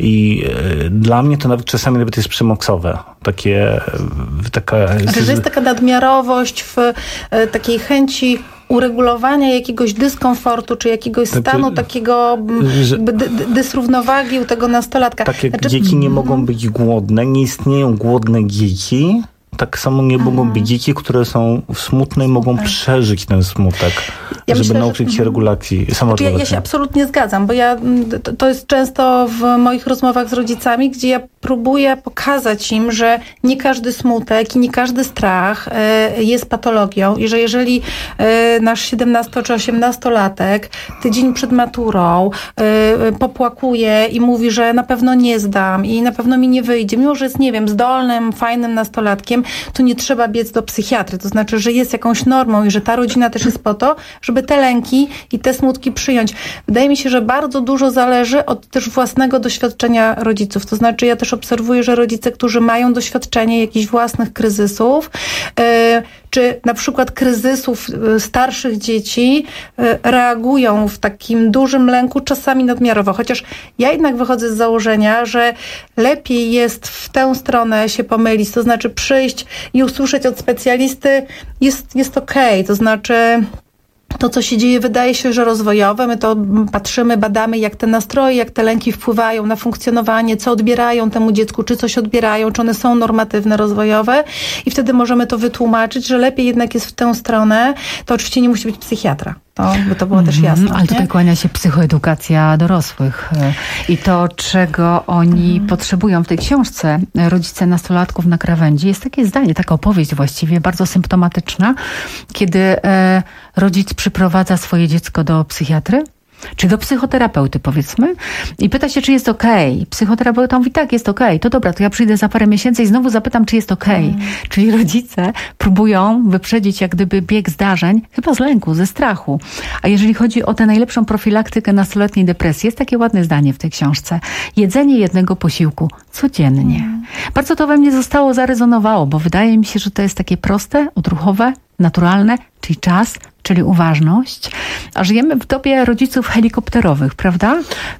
I y, dla mnie to nawet czasami nawet jest przemoksowe. Takie, y, taka... Znaczy, że jest taka nadmiarowość w y, takiej chęci uregulowania jakiegoś dyskomfortu, czy jakiegoś stanu znaczy, takiego że, dy, dysrównowagi u tego nastolatka. Tak jak znaczy, dzieci nie mogą być głodne, nie istnieją głodne dzieci, tak samo nie mogą być dzieci, które są smutne i mogą tak. przeżyć ten smutek, ja żeby myślę, nauczyć że... się regulacji samoregulacji. Ja, ja się absolutnie zgadzam, bo ja, to, to jest często w moich rozmowach z rodzicami, gdzie ja próbuję pokazać im, że nie każdy smutek i nie każdy strach y, jest patologią i że jeżeli y, nasz siedemnasto czy osiemnastolatek tydzień przed maturą y, popłakuje i mówi, że na pewno nie zdam i na pewno mi nie wyjdzie, mimo że jest, nie wiem, zdolnym, fajnym nastolatkiem, to nie trzeba biec do psychiatry. To znaczy, że jest jakąś normą i że ta rodzina też jest po to, żeby te lęki i te smutki przyjąć. Wydaje mi się, że bardzo dużo zależy od też własnego doświadczenia rodziców. To znaczy, ja też obserwuję, że rodzice, którzy mają doświadczenie jakichś własnych kryzysów, yy, czy na przykład kryzysów starszych dzieci, yy, reagują w takim dużym lęku, czasami nadmiarowo. Chociaż ja jednak wychodzę z założenia, że lepiej jest w tę stronę się pomylić, to znaczy przyjść i usłyszeć od specjalisty, jest, jest okej, okay. To znaczy to, co się dzieje, wydaje się, że rozwojowe. My to patrzymy, badamy, jak te nastroje, jak te lęki wpływają na funkcjonowanie, co odbierają temu dziecku, czy coś odbierają, czy one są normatywne, rozwojowe i wtedy możemy to wytłumaczyć, że lepiej jednak jest w tę stronę. To oczywiście nie musi być psychiatra. To, by to było mm, też jasne. Ale tutaj nie? Kłania się psychoedukacja dorosłych i to, czego oni mm. potrzebują w tej książce Rodzice nastolatków na krawędzi. Jest takie zdanie, taka opowieść właściwie bardzo symptomatyczna, kiedy e, rodzic przyprowadza swoje dziecko do psychiatry, czy do psychoterapeuty, powiedzmy, i pyta się, czy jest okej. Okay. Psychoterapeuta mówi, tak, jest okej. Okay. To dobra, to ja przyjdę za parę miesięcy i znowu zapytam, czy jest okej. Okay. Mm. Czyli rodzice próbują wyprzedzić jak gdyby bieg zdarzeń, chyba z lęku, ze strachu. A jeżeli chodzi o tę najlepszą profilaktykę nastoletniej depresji, jest takie ładne zdanie w tej książce. Jedzenie jednego posiłku codziennie. Mm. Bardzo to we mnie zostało, zarezonowało, bo wydaje mi się, że to jest takie proste, odruchowe, naturalne, czyli czas, czyli uważność, a żyjemy w dobie rodziców helikopterowych, prawda?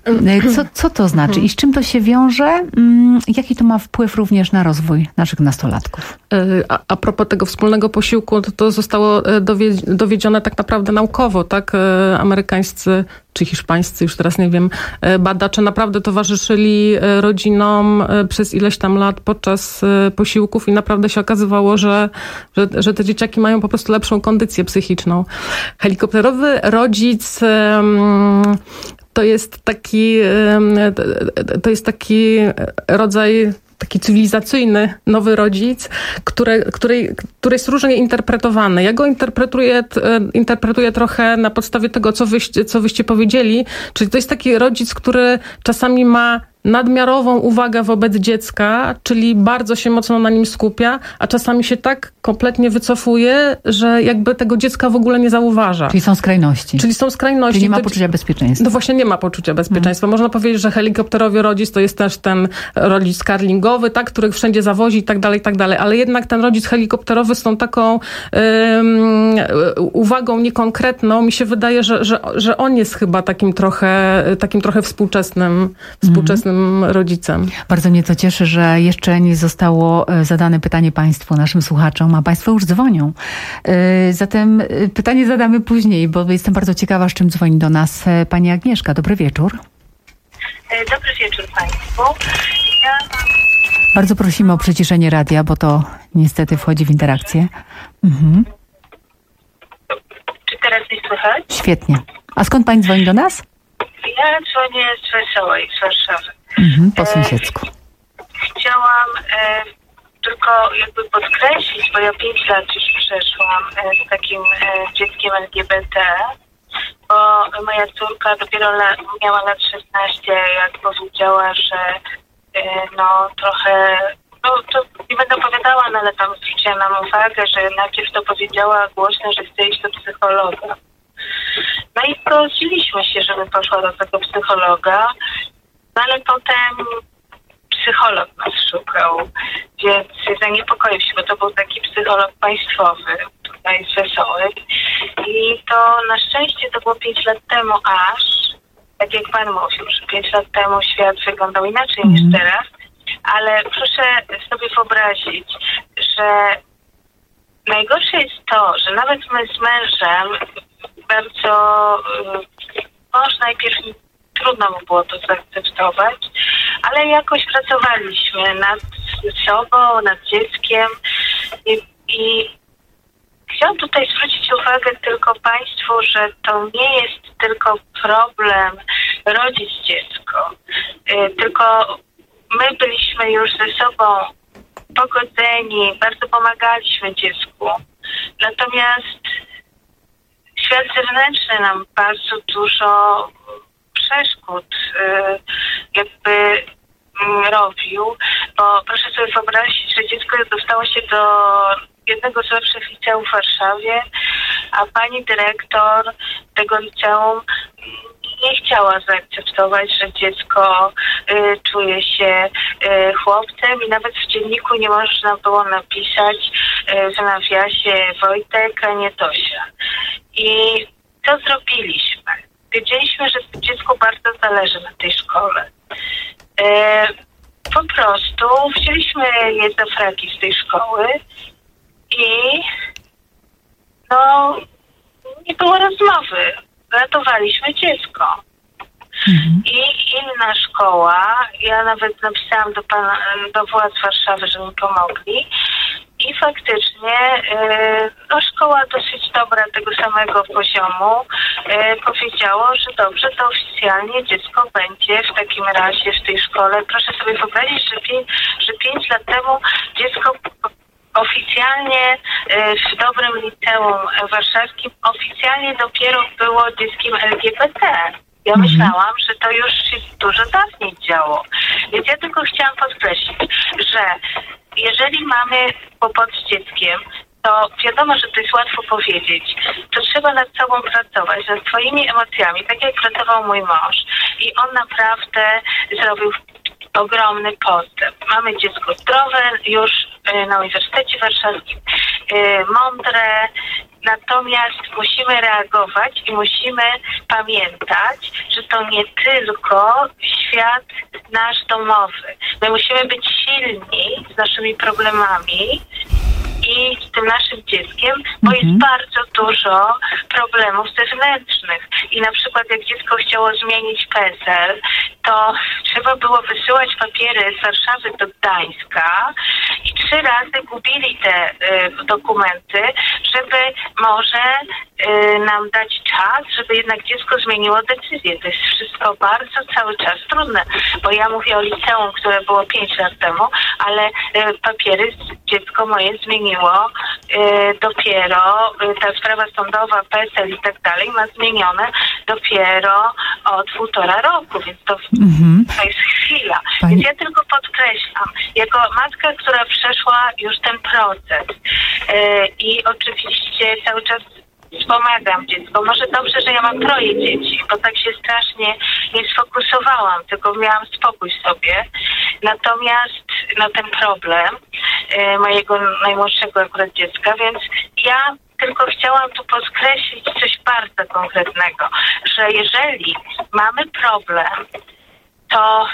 Co, co to znaczy i z czym to się wiąże? Jaki to ma wpływ również na rozwój naszych nastolatków? A, a propos tego wspólnego posiłku, to, to zostało dowiedzione tak naprawdę naukowo, tak? Amerykańscy czy hiszpańscy, już teraz nie wiem, badacze naprawdę towarzyszyli rodzinom przez ileś tam lat podczas posiłków i naprawdę się okazywało, że, że, że te dzieciaki mają po prostu lepszą kondycję psychiczną. Helikopterowy rodzic to jest taki, to jest taki rodzaj taki cywilizacyjny nowy rodzic, który, który, który jest różnie interpretowany. Ja go interpretuję, interpretuję trochę na podstawie tego, co wyście, co wyście powiedzieli. Czyli to jest taki rodzic, który czasami ma nadmiarową uwagę wobec dziecka, czyli bardzo się mocno na nim skupia, a czasami się tak kompletnie wycofuje, że jakby tego dziecka w ogóle nie zauważa. Czyli są skrajności. Czyli są skrajności. Czyli nie ma to, poczucia bezpieczeństwa. No właśnie nie ma poczucia bezpieczeństwa. Hmm. Można powiedzieć, że helikopterowy rodzic to jest też ten rodzic karlingowy, tak, który wszędzie zawozi i tak dalej, i tak dalej. Ale jednak ten rodzic helikopterowy z tą taką um, uwagą niekonkretną, mi się wydaje, że, że, że on jest chyba takim trochę, takim trochę współczesnym, współczesnym hmm. rodzicem. Bardzo mnie to cieszy, że jeszcze nie zostało zadane pytanie Państwu, naszym słuchaczom, a Państwo już dzwonią. Zatem pytanie zadamy później, bo jestem bardzo ciekawa, z czym dzwoni do nas pani Agnieszka. Dobry wieczór. Dobry wieczór Państwu. Ja... Bardzo prosimy o przyciszenie radia, bo to niestety wchodzi w interakcję. Mhm. Czy teraz mnie słychać? Świetnie. A skąd pani dzwoni do nas? Ja dzwonię z Wesołej, z Warszawy. Mhm, po sąsiedzku. E, chciałam e, tylko jakby podkreślić, bo ja pięć lat już przeszłam e, z takim e, dzieckiem L G B T, bo moja córka dopiero la, miała lat szesnaście, jak powiedziała, że e, no trochę, no to nie będę opowiadała, no ale tam zwróciła nam uwagę, że najpierw to powiedziała głośno, że chce iść do psychologa. No i zgodziliśmy się, żeby poszła do tego psychologa, no ale potem psycholog nas szukał, więc zaniepokoił się, bo to był taki psycholog państwowy tutaj z Wesołych. I to na szczęście to było pięć lat temu aż, tak jak pan mówił, że pięć lat temu świat wyglądał inaczej mm. niż teraz, ale proszę sobie wyobrazić, że najgorsze jest to, że nawet my z mężem bardzo, może najpierw trudno mu było to zaakceptować, ale jakoś pracowaliśmy nad sobą, nad dzieckiem i, i chciałam tutaj zwrócić uwagę tylko Państwu, że to nie jest tylko problem rodzic dziecko, tylko my byliśmy już ze sobą pogodzeni, bardzo pomagaliśmy dziecku, natomiast świat zewnętrzny nam bardzo dużo przeszkód jakby robił, bo proszę sobie wyobrazić, że dziecko dostało się do jednego z lepszych liceów w Warszawie, a pani dyrektor tego liceum nie chciała zaakceptować, że dziecko y, czuje się y, chłopcem i nawet w dzienniku nie można było napisać y, w nawiasie Wojtek, a nie Tosia. I co zrobiliśmy? Wiedzieliśmy, że dziecku bardzo zależy na tej szkole. Y, po prostu wzięliśmy je za fraki z tej szkoły i no nie było rozmowy. Ratowaliśmy dziecko. Mhm. I inna szkoła, ja nawet napisałam do pana, do władz Warszawy, żeby mi pomogli i faktycznie yy, no, szkoła dosyć dobra tego samego poziomu yy, powiedziało, że dobrze, to oficjalnie dziecko będzie w takim razie w tej szkole. Proszę sobie wyobrazić, że, pię- że pięć lat temu dziecko oficjalnie w dobrym liceum warszawskim oficjalnie dopiero było dzieckiem L G B T. Ja mhm. myślałam, że to już się dużo dawniej działo. Więc ja tylko chciałam podkreślić, że jeżeli mamy kłopot z dzieckiem, to wiadomo, że to jest łatwo powiedzieć. To trzeba nad sobą pracować, nad swoimi emocjami, tak jak pracował mój mąż. I on naprawdę zrobił ogromny postęp. Mamy dziecko zdrowe już na Uniwersytecie Warszawskim, mądre, natomiast musimy reagować i musimy pamiętać, że to nie tylko świat nasz domowy. My musimy być silni z naszymi problemami i z tym naszym dzieckiem, bo mhm. jest bardzo dużo problemów zewnętrznych. I na przykład jak dziecko chciało zmienić P E S L, to trzeba było wysyłać papiery z Warszawy do Gdańska i trzy razy gubili te y, dokumenty, żeby może y, nam dać czas, żeby jednak dziecko zmieniło decyzję. To jest wszystko bardzo cały czas trudne, bo ja mówię o liceum, które było pięć lat temu, ale y, papiery dziecko moje zmieniło dopiero ta sprawa sądowa, P E S E L i tak dalej ma zmienione dopiero od półtora roku, więc to, mhm. to jest chwila. Pani... Więc ja tylko podkreślam, jako matka, która przeszła już ten proces yy, i oczywiście cały czas wspomagam dziecko. Może dobrze, że ja mam troje dzieci, bo tak się strasznie nie sfokusowałam, tylko miałam spokój sobie. Natomiast no, ten problem y, mojego najmłodszego akurat dziecka, więc ja tylko chciałam tu podkreślić coś bardzo konkretnego, że jeżeli mamy problem, to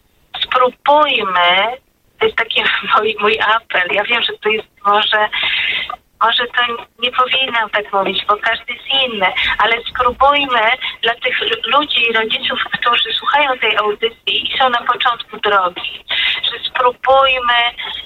spróbujmy, to jest taki mój, mój apel, ja wiem, że to jest może Może to nie powinnam tak mówić, bo każdy jest inny, ale spróbujmy dla tych ludzi i rodziców, którzy słuchają tej audycji i są na początku drogi, że spróbujmy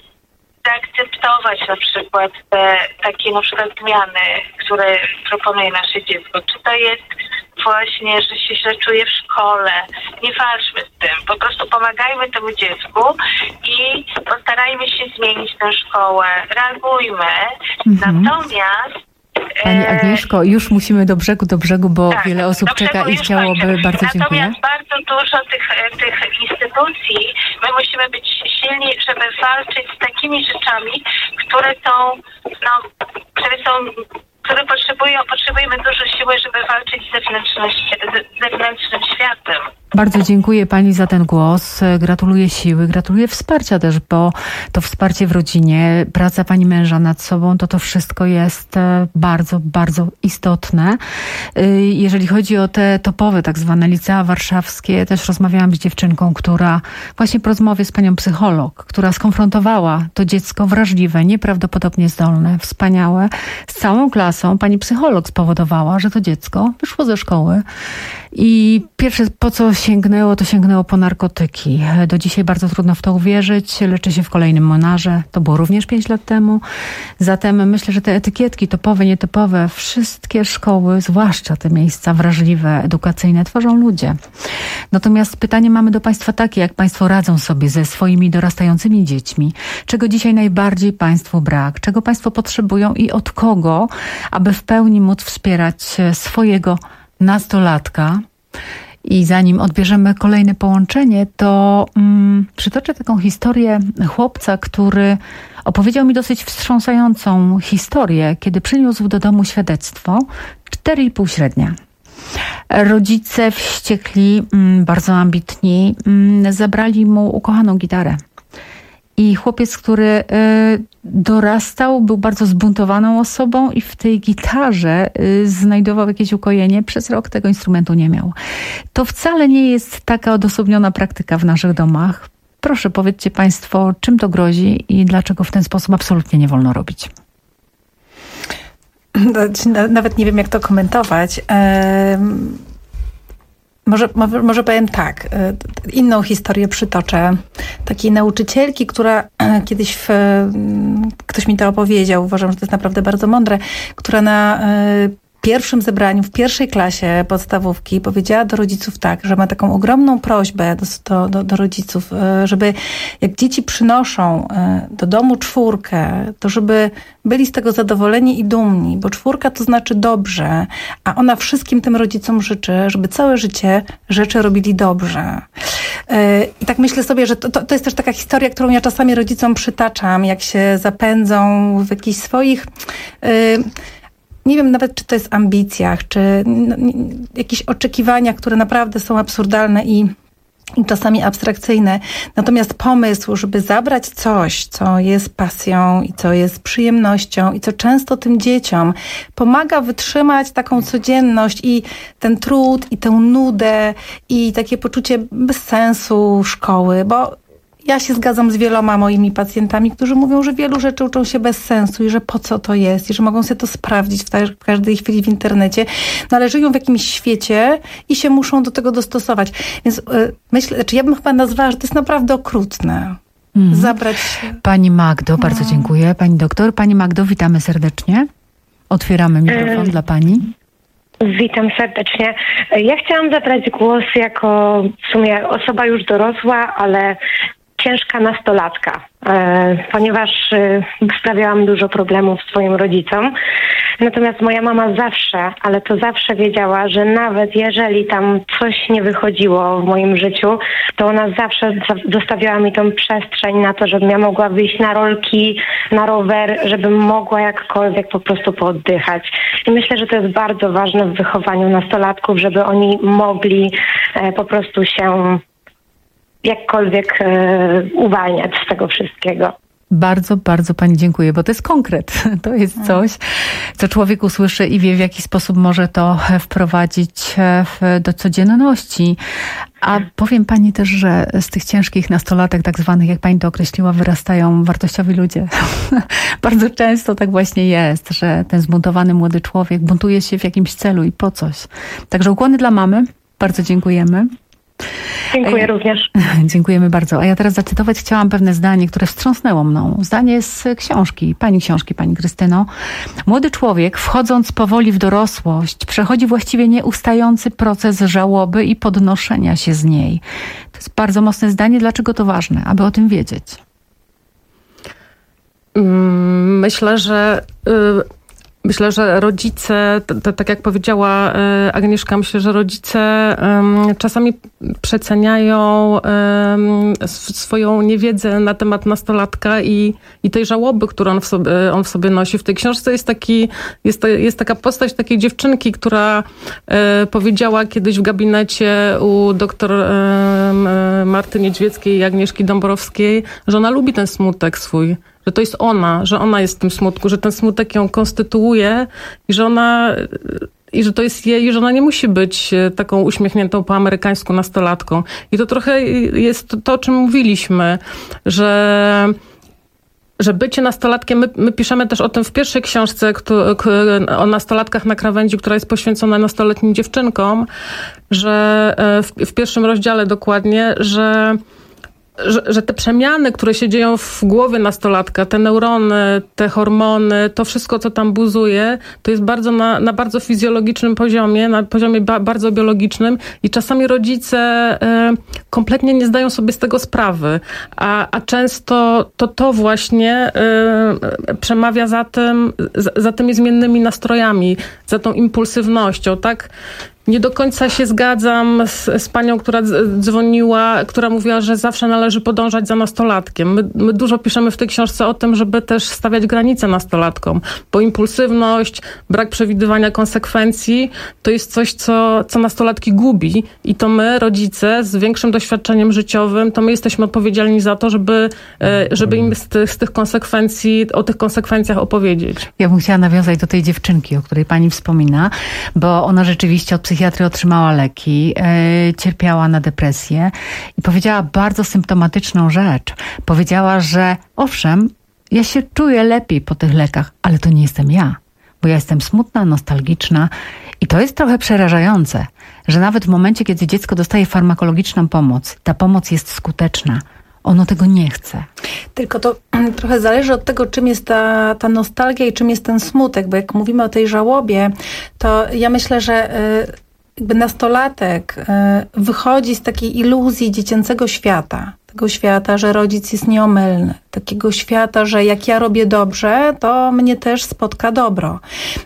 zaakceptować na przykład te takie na przykład zmiany, które proponuje nasze dziecko. Czy to jest właśnie, że się źle czuje w szkole. Nie walczmy z tym. Po prostu pomagajmy temu dziecku i postarajmy się zmienić tę szkołę. Reagujmy. Mhm. Natomiast Pani Agnieszko, już musimy do brzegu, do brzegu, bo tak, wiele osób czeka i chciałoby. Kończę. Bardzo dziękuję. Natomiast bardzo dużo tych, tych instytucji, my musimy być silni, żeby walczyć z takimi rzeczami, które są, no, które są które potrzebują, potrzebujemy dużo siły, żeby walczyć z zewnętrznym, z zewnętrznym światem. Bardzo dziękuję Pani za ten głos. Gratuluję siły, gratuluję wsparcia też, bo to wsparcie w rodzinie, praca Pani męża nad sobą, to to wszystko jest bardzo, bardzo istotne. Jeżeli chodzi o te topowe, tak zwane licea warszawskie, też rozmawiałam z dziewczynką, która właśnie po rozmowie z panią psycholog, która skonfrontowała to dziecko wrażliwe, nieprawdopodobnie zdolne, wspaniałe, z całą klasą. Pani psycholog spowodowała, że to dziecko wyszło ze szkoły i pierwsze, po co sięgnęło, to sięgnęło po narkotyki. Do dzisiaj bardzo trudno w to uwierzyć. Leczy się w kolejnym Monarze. To było również pięć lat temu. Zatem myślę, że te etykietki topowe, nietypowe, wszystkie szkoły, zwłaszcza te miejsca wrażliwe, edukacyjne, tworzą ludzie. Natomiast pytanie mamy do Państwa takie, jak Państwo radzą sobie ze swoimi dorastającymi dziećmi? Czego dzisiaj najbardziej Państwu brak? Czego Państwo potrzebują i od kogo, aby w pełni móc wspierać swojego nastolatka? I zanim odbierzemy kolejne połączenie, to um, przytoczę taką historię chłopca, który opowiedział mi dosyć wstrząsającą historię, kiedy przyniósł do domu świadectwo cztery i pół średnia. Rodzice wściekli, um, bardzo ambitni, um, zabrali mu ukochaną gitarę. I chłopiec, który y, dorastał, był bardzo zbuntowaną osobą i w tej gitarze y, znajdował jakieś ukojenie. Przez rok tego instrumentu nie miał. To wcale nie jest taka odosobniona praktyka w naszych domach. Proszę, powiedzcie Państwo, czym to grozi i dlaczego w ten sposób absolutnie nie wolno robić? Nawet nie wiem, jak to komentować. Um... Może, może powiem tak, inną historię przytoczę. Takiej nauczycielki, która kiedyś, w, ktoś mi to opowiedział, uważam, że to jest naprawdę bardzo mądre, która na pierwszym zebraniu, w pierwszej klasie podstawówki powiedziała do rodziców tak, że ma taką ogromną prośbę do, do, do rodziców, żeby jak dzieci przynoszą do domu czwórkę, to żeby byli z tego zadowoleni i dumni, bo czwórka to znaczy dobrze, a ona wszystkim tym rodzicom życzy, żeby całe życie rzeczy robili dobrze. I tak myślę sobie, że to, to, to jest też taka historia, którą ja czasami rodzicom przytaczam, jak się zapędzą w jakichś swoich... Nie wiem nawet, czy to jest ambicjach, czy no, jakieś oczekiwania, które naprawdę są absurdalne i, i czasami abstrakcyjne. Natomiast pomysł, żeby zabrać coś, co jest pasją i co jest przyjemnością i co często tym dzieciom pomaga wytrzymać taką codzienność i ten trud, i tę nudę, i takie poczucie bezsensu szkoły, bo ja się zgadzam z wieloma moimi pacjentami, którzy mówią, że wielu rzeczy uczą się bez sensu i że po co to jest i że mogą sobie to sprawdzić w, ta- w każdej chwili w internecie, no ale żyją w jakimś świecie i się muszą do tego dostosować. Więc yy, myślę, znaczy ja bym chyba nazwała, że to jest naprawdę okrutne. Mhm. Zabrać... Pani Magdo, bardzo no. dziękuję. Pani doktor. Pani Magdo, witamy serdecznie. Otwieramy mikrofon y- dla Pani. Witam serdecznie. Ja chciałam zabrać głos jako w sumie osoba już dorosła, ale ciężka nastolatka, e, ponieważ e, sprawiałam dużo problemów swoim rodzicom. Natomiast moja mama zawsze, ale to zawsze wiedziała, że nawet jeżeli tam coś nie wychodziło w moim życiu, to ona zawsze zostawiała mi tą przestrzeń na to, żebym ja mogła wyjść na rolki, na rower, żebym mogła jakkolwiek po prostu pooddychać. I myślę, że to jest bardzo ważne w wychowaniu nastolatków, żeby oni mogli e, po prostu się jakkolwiek e, uwalniać z tego wszystkiego. Bardzo, bardzo pani dziękuję, bo to jest konkret. To jest coś, co człowiek usłyszy i wie, w jaki sposób może to wprowadzić w, do codzienności. A powiem pani też, że z tych ciężkich nastolatek, tak zwanych, jak pani to określiła, wyrastają wartościowi ludzie. Bardzo często tak właśnie jest, że ten zbuntowany młody człowiek buntuje się w jakimś celu i po coś. Także ukłony dla mamy. Bardzo dziękujemy. Dziękuję również. Dziękujemy bardzo. A ja teraz zacytować chciałam pewne zdanie, które wstrząsnęło mną. Zdanie z książki, pani książki, pani Krystyno. Młody człowiek, wchodząc powoli w dorosłość, przechodzi właściwie nieustający proces żałoby i podnoszenia się z niej. To jest bardzo mocne zdanie. Dlaczego to ważne? Aby o tym wiedzieć. Myślę, że... Y- Myślę, że rodzice, t- t- tak jak powiedziała y, Agnieszka, myślę, że rodzice y, czasami przeceniają y, sw- swoją niewiedzę na temat nastolatka i, i tej żałoby, którą on w, sobie, on w sobie nosi. W tej książce jest, taki, jest, to, jest taka postać takiej dziewczynki, która y, powiedziała kiedyś w gabinecie u doktor y, y, Marty Niedźwieckiej i Agnieszki Dąbrowskiej, że ona lubi ten smutek swój. Że to jest ona, że ona jest w tym smutku, że ten smutek ją konstytuuje i że ona, i że to jest jej, że ona nie musi być taką uśmiechniętą po amerykańsku nastolatką. I to trochę jest to, o czym mówiliśmy, że że bycie nastolatkiem, my, my piszemy też o tym w pierwszej książce kto, o nastolatkach na krawędzi, która jest poświęcona nastoletnim dziewczynkom, że w, w pierwszym rozdziale dokładnie, że Że, że te przemiany, które się dzieją w głowie nastolatka, te neurony, te hormony, to wszystko, co tam buzuje, to jest bardzo na, na bardzo fizjologicznym poziomie, na poziomie ba, bardzo biologicznym i czasami rodzice y, kompletnie nie zdają sobie z tego sprawy, a, a często to to właśnie y, przemawia za tym, za, za tymi zmiennymi nastrojami, za tą impulsywnością, tak? Nie do końca się zgadzam z, z panią, która dzwoniła, która mówiła, że zawsze należy podążać za nastolatkiem. My, my dużo piszemy w tej książce o tym, żeby też stawiać granice nastolatkom, bo impulsywność, brak przewidywania konsekwencji to jest coś, co, co nastolatki gubi i to my, rodzice z większym doświadczeniem życiowym, to my jesteśmy odpowiedzialni za to, żeby, żeby im z tych, z tych konsekwencji, o tych konsekwencjach opowiedzieć. Ja bym chciała nawiązać do tej dziewczynki, o której pani wspomina, bo ona rzeczywiście od psychiatry otrzymała leki, yy, cierpiała na depresję i powiedziała bardzo symptomatyczną rzecz. Powiedziała, że owszem, ja się czuję lepiej po tych lekach, ale to nie jestem ja, bo ja jestem smutna, nostalgiczna i to jest trochę przerażające, że nawet w momencie, kiedy dziecko dostaje farmakologiczną pomoc, ta pomoc jest skuteczna. Ono tego nie chce. Tylko to trochę zależy od tego, czym jest ta, ta nostalgia i czym jest ten smutek, bo jak mówimy o tej żałobie, to ja myślę, że jakby nastolatek wychodzi z takiej iluzji dziecięcego świata. Tego świata, że rodzic jest nieomylny. Takiego świata, że jak ja robię dobrze, to mnie też spotka dobro.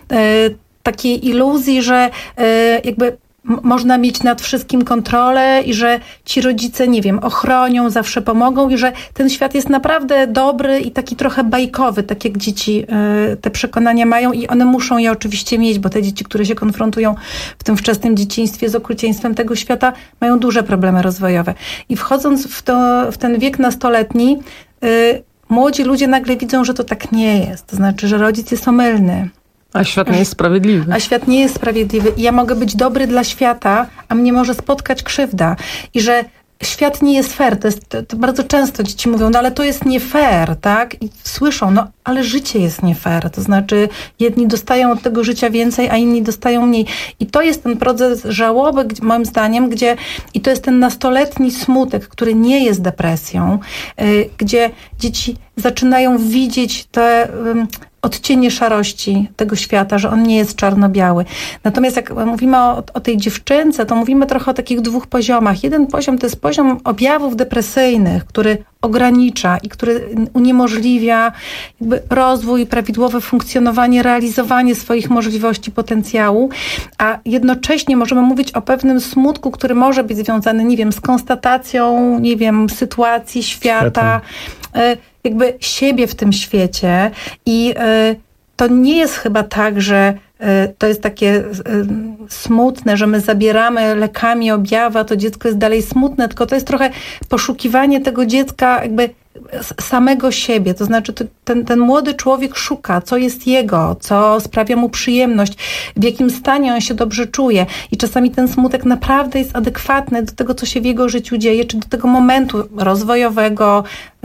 Takiej iluzji, że jakby można mieć nad wszystkim kontrolę i że ci rodzice, nie wiem, ochronią, zawsze pomogą i że ten świat jest naprawdę dobry i taki trochę bajkowy, tak jak dzieci y, te przekonania mają i one muszą je oczywiście mieć, bo te dzieci, które się konfrontują w tym wczesnym dzieciństwie z okrucieństwem tego świata, mają duże problemy rozwojowe. I wchodząc w, to, w ten wiek nastoletni, y, młodzi ludzie nagle widzą, że to tak nie jest. To znaczy, że rodzic jest omylny. A świat nie jest sprawiedliwy. A świat nie jest sprawiedliwy. I ja mogę być dobry dla świata, a mnie może spotkać krzywda. I że świat nie jest fair. To, jest, to, to bardzo często dzieci mówią, no ale to jest nie fair, tak? I słyszą, no ale życie jest nie fair. To znaczy jedni dostają od tego życia więcej, a inni dostają mniej. I to jest ten proces żałoby, moim zdaniem, gdzie i to jest ten nastoletni smutek, który nie jest depresją, yy, gdzie dzieci zaczynają widzieć te... Yy, odcienie szarości tego świata, że on nie jest czarno-biały. Natomiast jak mówimy o, o tej dziewczynce, to mówimy trochę o takich dwóch poziomach. Jeden poziom to jest poziom objawów depresyjnych, który ogranicza i który uniemożliwia jakby rozwój, prawidłowe funkcjonowanie, realizowanie swoich możliwości, potencjału, a jednocześnie możemy mówić o pewnym smutku, który może być związany, nie wiem, z konstatacją, nie wiem, sytuacji świata, y, jakby siebie w tym świecie i y, to nie jest chyba tak, że to jest takie smutne, że my zabieramy lekami objawy, a to dziecko jest dalej smutne, tylko to jest trochę poszukiwanie tego dziecka jakby samego siebie. To znaczy ten, ten młody człowiek szuka, co jest jego, co sprawia mu przyjemność, w jakim stanie on się dobrze czuje. I czasami ten smutek naprawdę jest adekwatny do tego, co się w jego życiu dzieje, czy do tego momentu rozwojowego,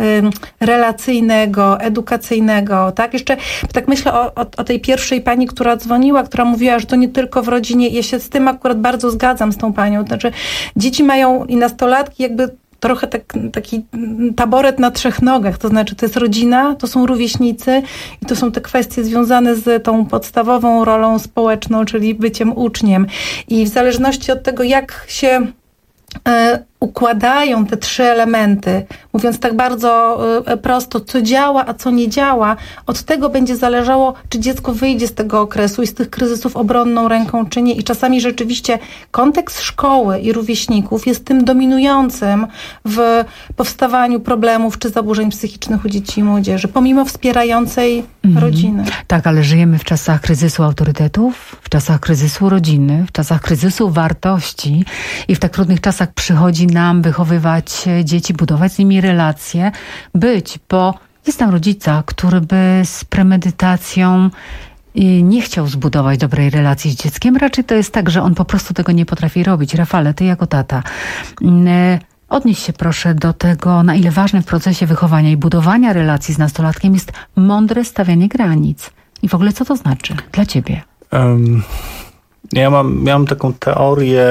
relacyjnego, edukacyjnego, tak? Jeszcze tak myślę o, o, o tej pierwszej pani, która dzwoniła, która mówiła, że to nie tylko w rodzinie. Ja się z tym akurat bardzo zgadzam z tą panią. Znaczy dzieci mają i nastolatki jakby trochę tak, taki taboret na trzech nogach, to znaczy to jest rodzina, to są rówieśnicy i to są te kwestie związane z tą podstawową rolą społeczną, czyli byciem uczniem. I w zależności od tego, jak się y, układają te trzy elementy, mówiąc tak bardzo y, prosto, co działa, a co nie działa, od tego będzie zależało, czy dziecko wyjdzie z tego okresu i z tych kryzysów obronną ręką, czy nie. I czasami rzeczywiście kontekst szkoły i rówieśników jest tym dominującym w powstawaniu problemów czy zaburzeń psychicznych u dzieci i młodzieży, pomimo wspierającej mhm. rodziny. Tak, ale żyjemy w czasach kryzysu autorytetów, w czasach kryzysu rodziny, w czasach kryzysu wartości i w tak trudnych czasach przychodzi nam wychowywać dzieci, budować z nimi relacje, być, bo jest tam rodzica, który by z premedytacją nie chciał zbudować dobrej relacji z dzieckiem. Raczej to jest tak, że on po prostu tego nie potrafi robić. Rafale, ty jako tata, odnieś się proszę do tego, na ile ważne w procesie wychowania i budowania relacji z nastolatkiem jest mądre stawianie granic. I w ogóle co to znaczy dla ciebie? Um, ja mam, miałam taką teorię,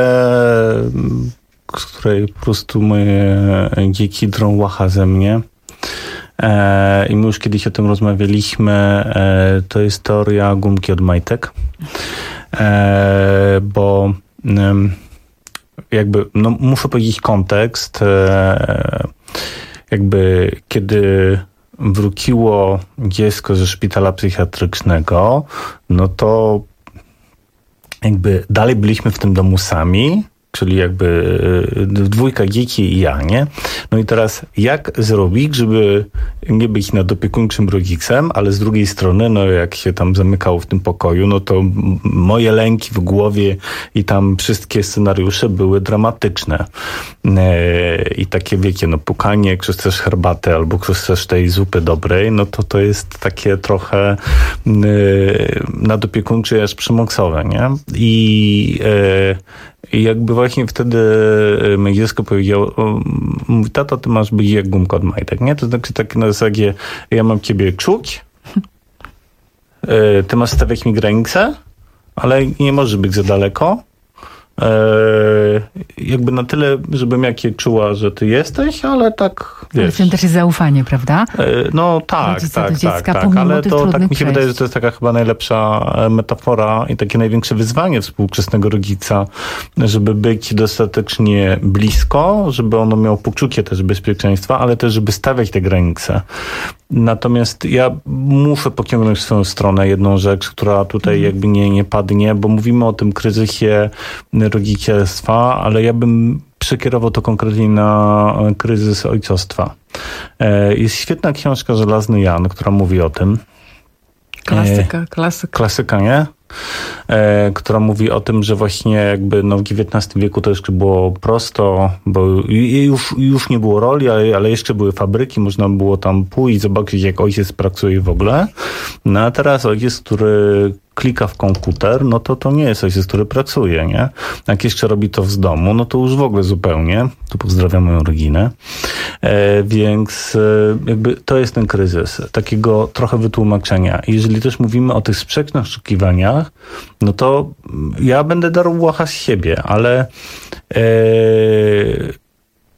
z której po prostu moje dzieci drą łacha ze mnie. E, I my już kiedyś o tym rozmawialiśmy. E, to jest teoria gumki od majtek. E, bo e, jakby, no muszę powiedzieć kontekst. E, jakby kiedy wróciło dziecko ze szpitala psychiatrycznego, no to jakby dalej byliśmy w tym domu sami, czyli jakby dwójka dzieci i ja, nie? No i teraz jak zrobić, żeby nie być nadopiekuńczym rodzicem, ale z drugiej strony, no jak się tam zamykało w tym pokoju, no to moje lęki w głowie i tam wszystkie scenariusze były dramatyczne. I takie, wiecie, no pukanie, czy chcesz herbatę, albo czy chcesz tej zupy dobrej, no to to jest takie trochę nadopiekuńcze, aż przemocowe, nie? I I jakby właśnie wtedy moje dziecko powiedziało, mówi, tato, ty masz być jak gumka od majtek, nie? To znaczy tak na zasadzie, ja mam ciebie czuć, ty masz stawiać mi granice, ale nie możesz być za daleko. Jakby na tyle, żebym jak je czuła, że ty jesteś, ale tak, wiesz. Ale w tym też jest zaufanie, prawda? No tak, tak, tak, tak, ale to tak mi się wydaje, że to jest taka chyba najlepsza metafora i takie największe wyzwanie współczesnego rodzica, żeby być dostatecznie blisko, żeby ono miało poczucie też bezpieczeństwa, ale też, żeby stawiać te granice. Natomiast ja muszę pociągnąć w swoją stronę jedną rzecz, która tutaj mm. jakby nie, nie padnie, bo mówimy o tym kryzysie rodzicielstwa, ale ja bym przekierował to konkretnie na kryzys ojcostwa. Jest świetna książka Żelazny Jan, która mówi o tym. Klasyka, klasyka. Klasyka, nie? E, która mówi o tym, że właśnie jakby no w dziewiętnastym wieku to jeszcze było prosto, bo już, już nie było roli, ale, ale jeszcze były fabryki, można było tam pójść, zobaczyć jak ojciec pracuje w ogóle. No a teraz ojciec, który klika w komputer, no to to nie jest ojciec, który pracuje, nie? Jak jeszcze robi to z domu, no to już w ogóle zupełnie. Tu pozdrawiam moją rodzinę. E, więc e, jakby to jest ten kryzys, takiego trochę wytłumaczenia. I jeżeli też mówimy o tych sprzecznych oczekiwaniach, no to ja będę darł łacha z siebie, ale e,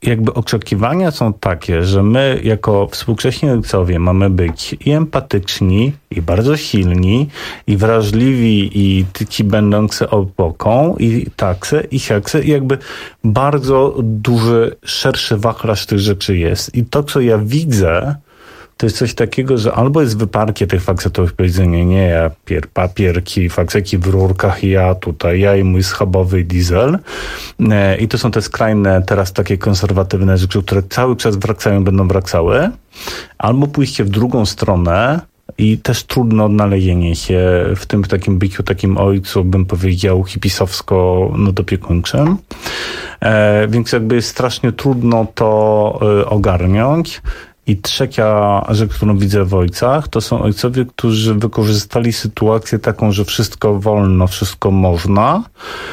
jakby oczekiwania są takie, że my jako współcześni ojcowie mamy być i empatyczni, i bardzo silni, i wrażliwi, i ci będący opoką, i taksy, i siaksy, i jakby bardzo duży, szerszy wachlarz tych rzeczy jest. I to, co ja widzę, to jest coś takiego, że albo jest wyparcie tych faksetowych powiedzenia, nie, ja pier, papierki, fakseki w rurkach i ja tutaj, ja i mój schabowy diesel. E, I to są te skrajne, teraz takie konserwatywne rzeczy, które cały czas wracają, będą wracały. Albo pójście w drugą stronę i też trudno odnalezienie się w tym w takim byciu, takim ojcu, bym powiedział, hipisowsko nadopiekuńczym. E, więc jakby jest strasznie trudno to e, ogarniać. I trzecia rzecz, którą widzę w ojcach, to są ojcowie, którzy wykorzystali sytuację taką, że wszystko wolno, wszystko można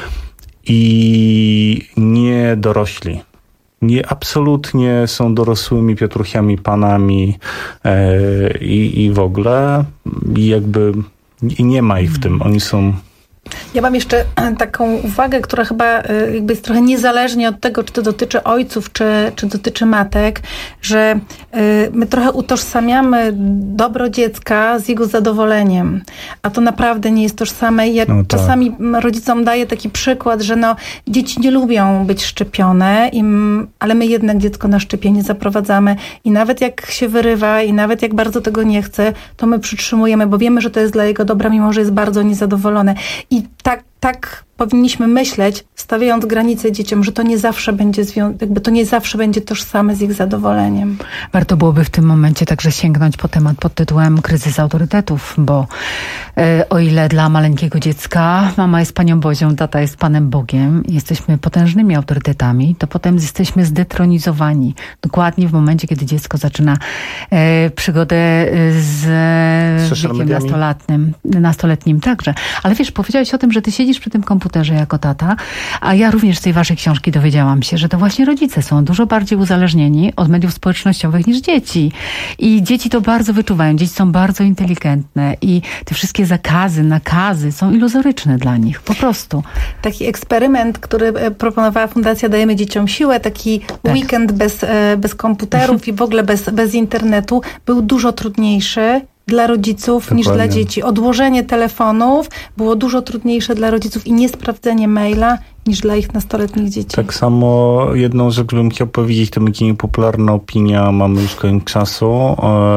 i nie dorośli. Nie, absolutnie są dorosłymi piotruchiami, panami e, i, i w ogóle i jakby i nie ma ich w tym. Oni są... Ja mam jeszcze taką uwagę, która chyba jakby jest trochę niezależnie od tego, czy to dotyczy ojców, czy, czy dotyczy matek, że my trochę utożsamiamy dobro dziecka z jego zadowoleniem, a to naprawdę nie jest tożsame. Ja no tak. czasami rodzicom daję taki przykład, że no, dzieci nie lubią być szczepione, im, ale my jednak dziecko na szczepienie zaprowadzamy i nawet jak się wyrywa i nawet jak bardzo tego nie chce, to my przytrzymujemy, bo wiemy, że to jest dla jego dobra, mimo że jest bardzo niezadowolone. I tak, tak powinniśmy myśleć, stawiając granice dzieciom, że to nie zawsze będzie zwią- jakby to nie zawsze będzie tożsame z ich zadowoleniem. Warto byłoby w tym momencie także sięgnąć po temat pod tytułem kryzys autorytetów, bo e, o ile dla maleńkiego dziecka mama jest Panią Bozią, tata jest Panem Bogiem, jesteśmy potężnymi autorytetami, to potem jesteśmy zdetronizowani. Dokładnie w momencie, kiedy dziecko zaczyna e, przygodę z wiekiem nastolatnym, nastoletnim także. Ale wiesz, powiedziałeś o tym, że ty siedzisz przy tym komputerze jako tata, a ja również z tej waszej książki dowiedziałam się, że to właśnie rodzice są dużo bardziej uzależnieni od mediów społecznościowych niż dzieci. I dzieci to bardzo wyczuwają. Dzieci są bardzo inteligentne i te wszystkie zakazy, nakazy są iluzoryczne dla nich. Po prostu. Taki eksperyment, który proponowała Fundacja Dajemy Dzieciom Siłę, taki tak. weekend bez, bez komputerów i w ogóle bez, bez internetu był dużo trudniejszy dla rodziców Dokładnie. niż dla dzieci. Odłożenie telefonów było dużo trudniejsze dla rodziców i niesprawdzenie maila niż dla ich nastoletnich dzieci. Tak samo jedną rzecz bym chciał powiedzieć, to będzie niepopularna opinia, mamy już koniec czasu.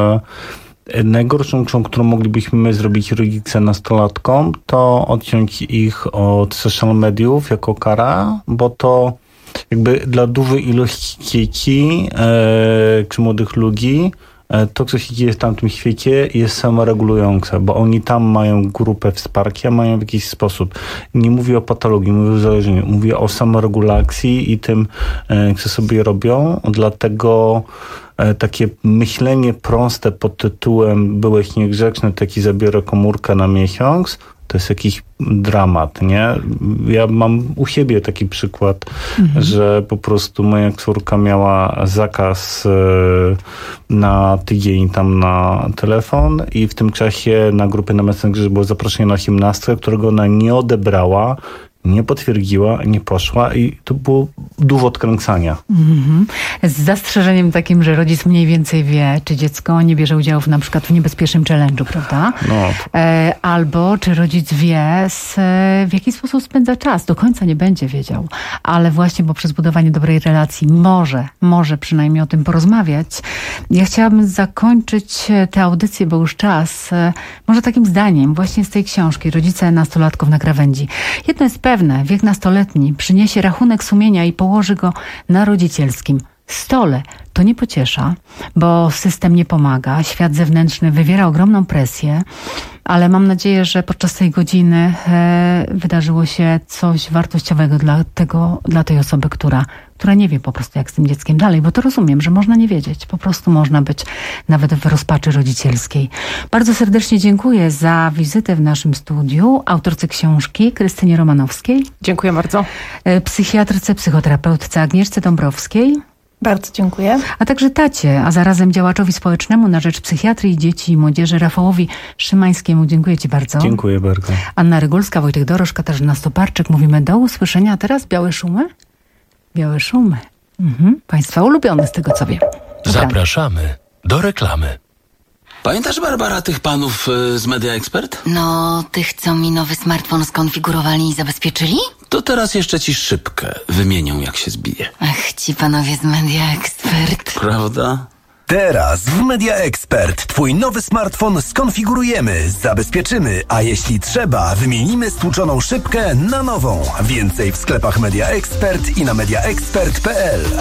E, najgorszą rzeczą, którą moglibyśmy my zrobić rodzice nastolatkom, to odciąć ich od social mediów jako kara, bo to jakby dla dużej ilości dzieci e, czy młodych ludzi to, co się dzieje w tamtym świecie, jest samoregulujące, bo oni tam mają grupę wsparcia, mają w jakiś sposób. Nie mówię o patologii, mówię o uzależnieniu, mówię o samoregulacji i tym, co sobie robią. Dlatego takie myślenie proste pod tytułem byłeś niegrzeczny, taki zabiorę komórkę na miesiąc, to jest jakiś dramat, nie? Ja mam u siebie taki przykład, mhm. że po prostu moja córka miała zakaz na tydzień tam na telefon i w tym czasie na grupie na Messengerze było zaproszenie na gimnastkę, którego ona nie odebrała, nie potwierdziła, nie poszła i to było dużo odkręcania. Mm-hmm. Z zastrzeżeniem takim, że rodzic mniej więcej wie, czy dziecko nie bierze udziału w, na przykład w niebezpiecznym challenge'u, prawda? No. E, albo czy rodzic wie, z, w jaki sposób spędza czas. Do końca nie będzie wiedział, ale właśnie poprzez budowanie dobrej relacji może, może przynajmniej o tym porozmawiać. Ja chciałabym zakończyć tę audycję, bo już czas, może takim zdaniem właśnie z tej książki Rodzice nastolatków na krawędzi. Jedno jest pewne, wiek nastoletni przyniesie rachunek sumienia i położy go na rodzicielskim stole. To nie pociesza, bo system nie pomaga, świat zewnętrzny wywiera ogromną presję, ale mam nadzieję, że podczas tej godziny e, wydarzyło się coś wartościowego dla tego, dla tej osoby, która, która nie wie po prostu, jak z tym dzieckiem dalej, bo to rozumiem, że można nie wiedzieć, po prostu można być nawet w rozpaczy rodzicielskiej. Bardzo serdecznie dziękuję za wizytę w naszym studiu autorce książki Krystynie Romanowskiej. Dziękuję bardzo. E, psychiatrce, psychoterapeutce Agnieszce Dąbrowskiej. Bardzo dziękuję. A także tacie, a zarazem działaczowi społecznemu na rzecz psychiatrii dzieci i młodzieży Rafałowi Szymańskiemu. Dziękuję ci bardzo. Dziękuję bardzo. Anna Rygulska, Wojtek Dorosz, Katarzyna Stoparczyk. Mówimy do usłyszenia. A teraz białe szumy? Białe szumy. Mhm. Państwa ulubione z tego co wiem. Dobra. Zapraszamy do reklamy. Pamiętasz, Barbara, tych panów y, z Media Expert? No, tych, co mi nowy smartfon skonfigurowali i zabezpieczyli? To teraz jeszcze ci szybkę wymienią, jak się zbije. Ach, ci panowie z Media Expert. Prawda? Teraz w Media Expert Twój nowy smartfon skonfigurujemy, zabezpieczymy, a jeśli trzeba, wymienimy stłuczoną szybkę na nową. Więcej w sklepach Media Expert i na media expert kropka p l.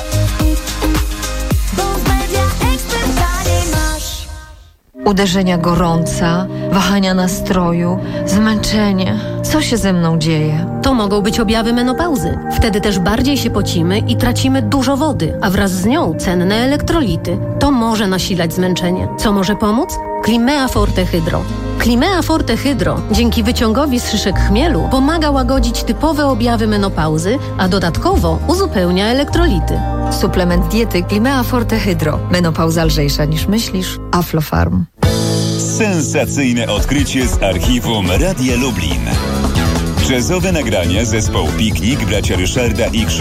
Uderzenia gorąca, wahania nastroju, zmęczenie. Co się ze mną dzieje? To mogą być objawy menopauzy. Wtedy też bardziej się pocimy i tracimy dużo wody, a wraz z nią cenne elektrolity. To może nasilać zmęczenie. Co może pomóc? Climea Forte Hydro. Climea Forte Hydro dzięki wyciągowi z szyszek chmielu pomaga łagodzić typowe objawy menopauzy, a dodatkowo uzupełnia elektrolity. Suplement diety Climea Forte Hydro. Menopauza lżejsza niż myślisz. Aflofarm. Sensacyjne odkrycie z archiwum Radia Lublin. Jazzowe nagrania zespołu Piknik bracia Ryszarda i Krzysztofa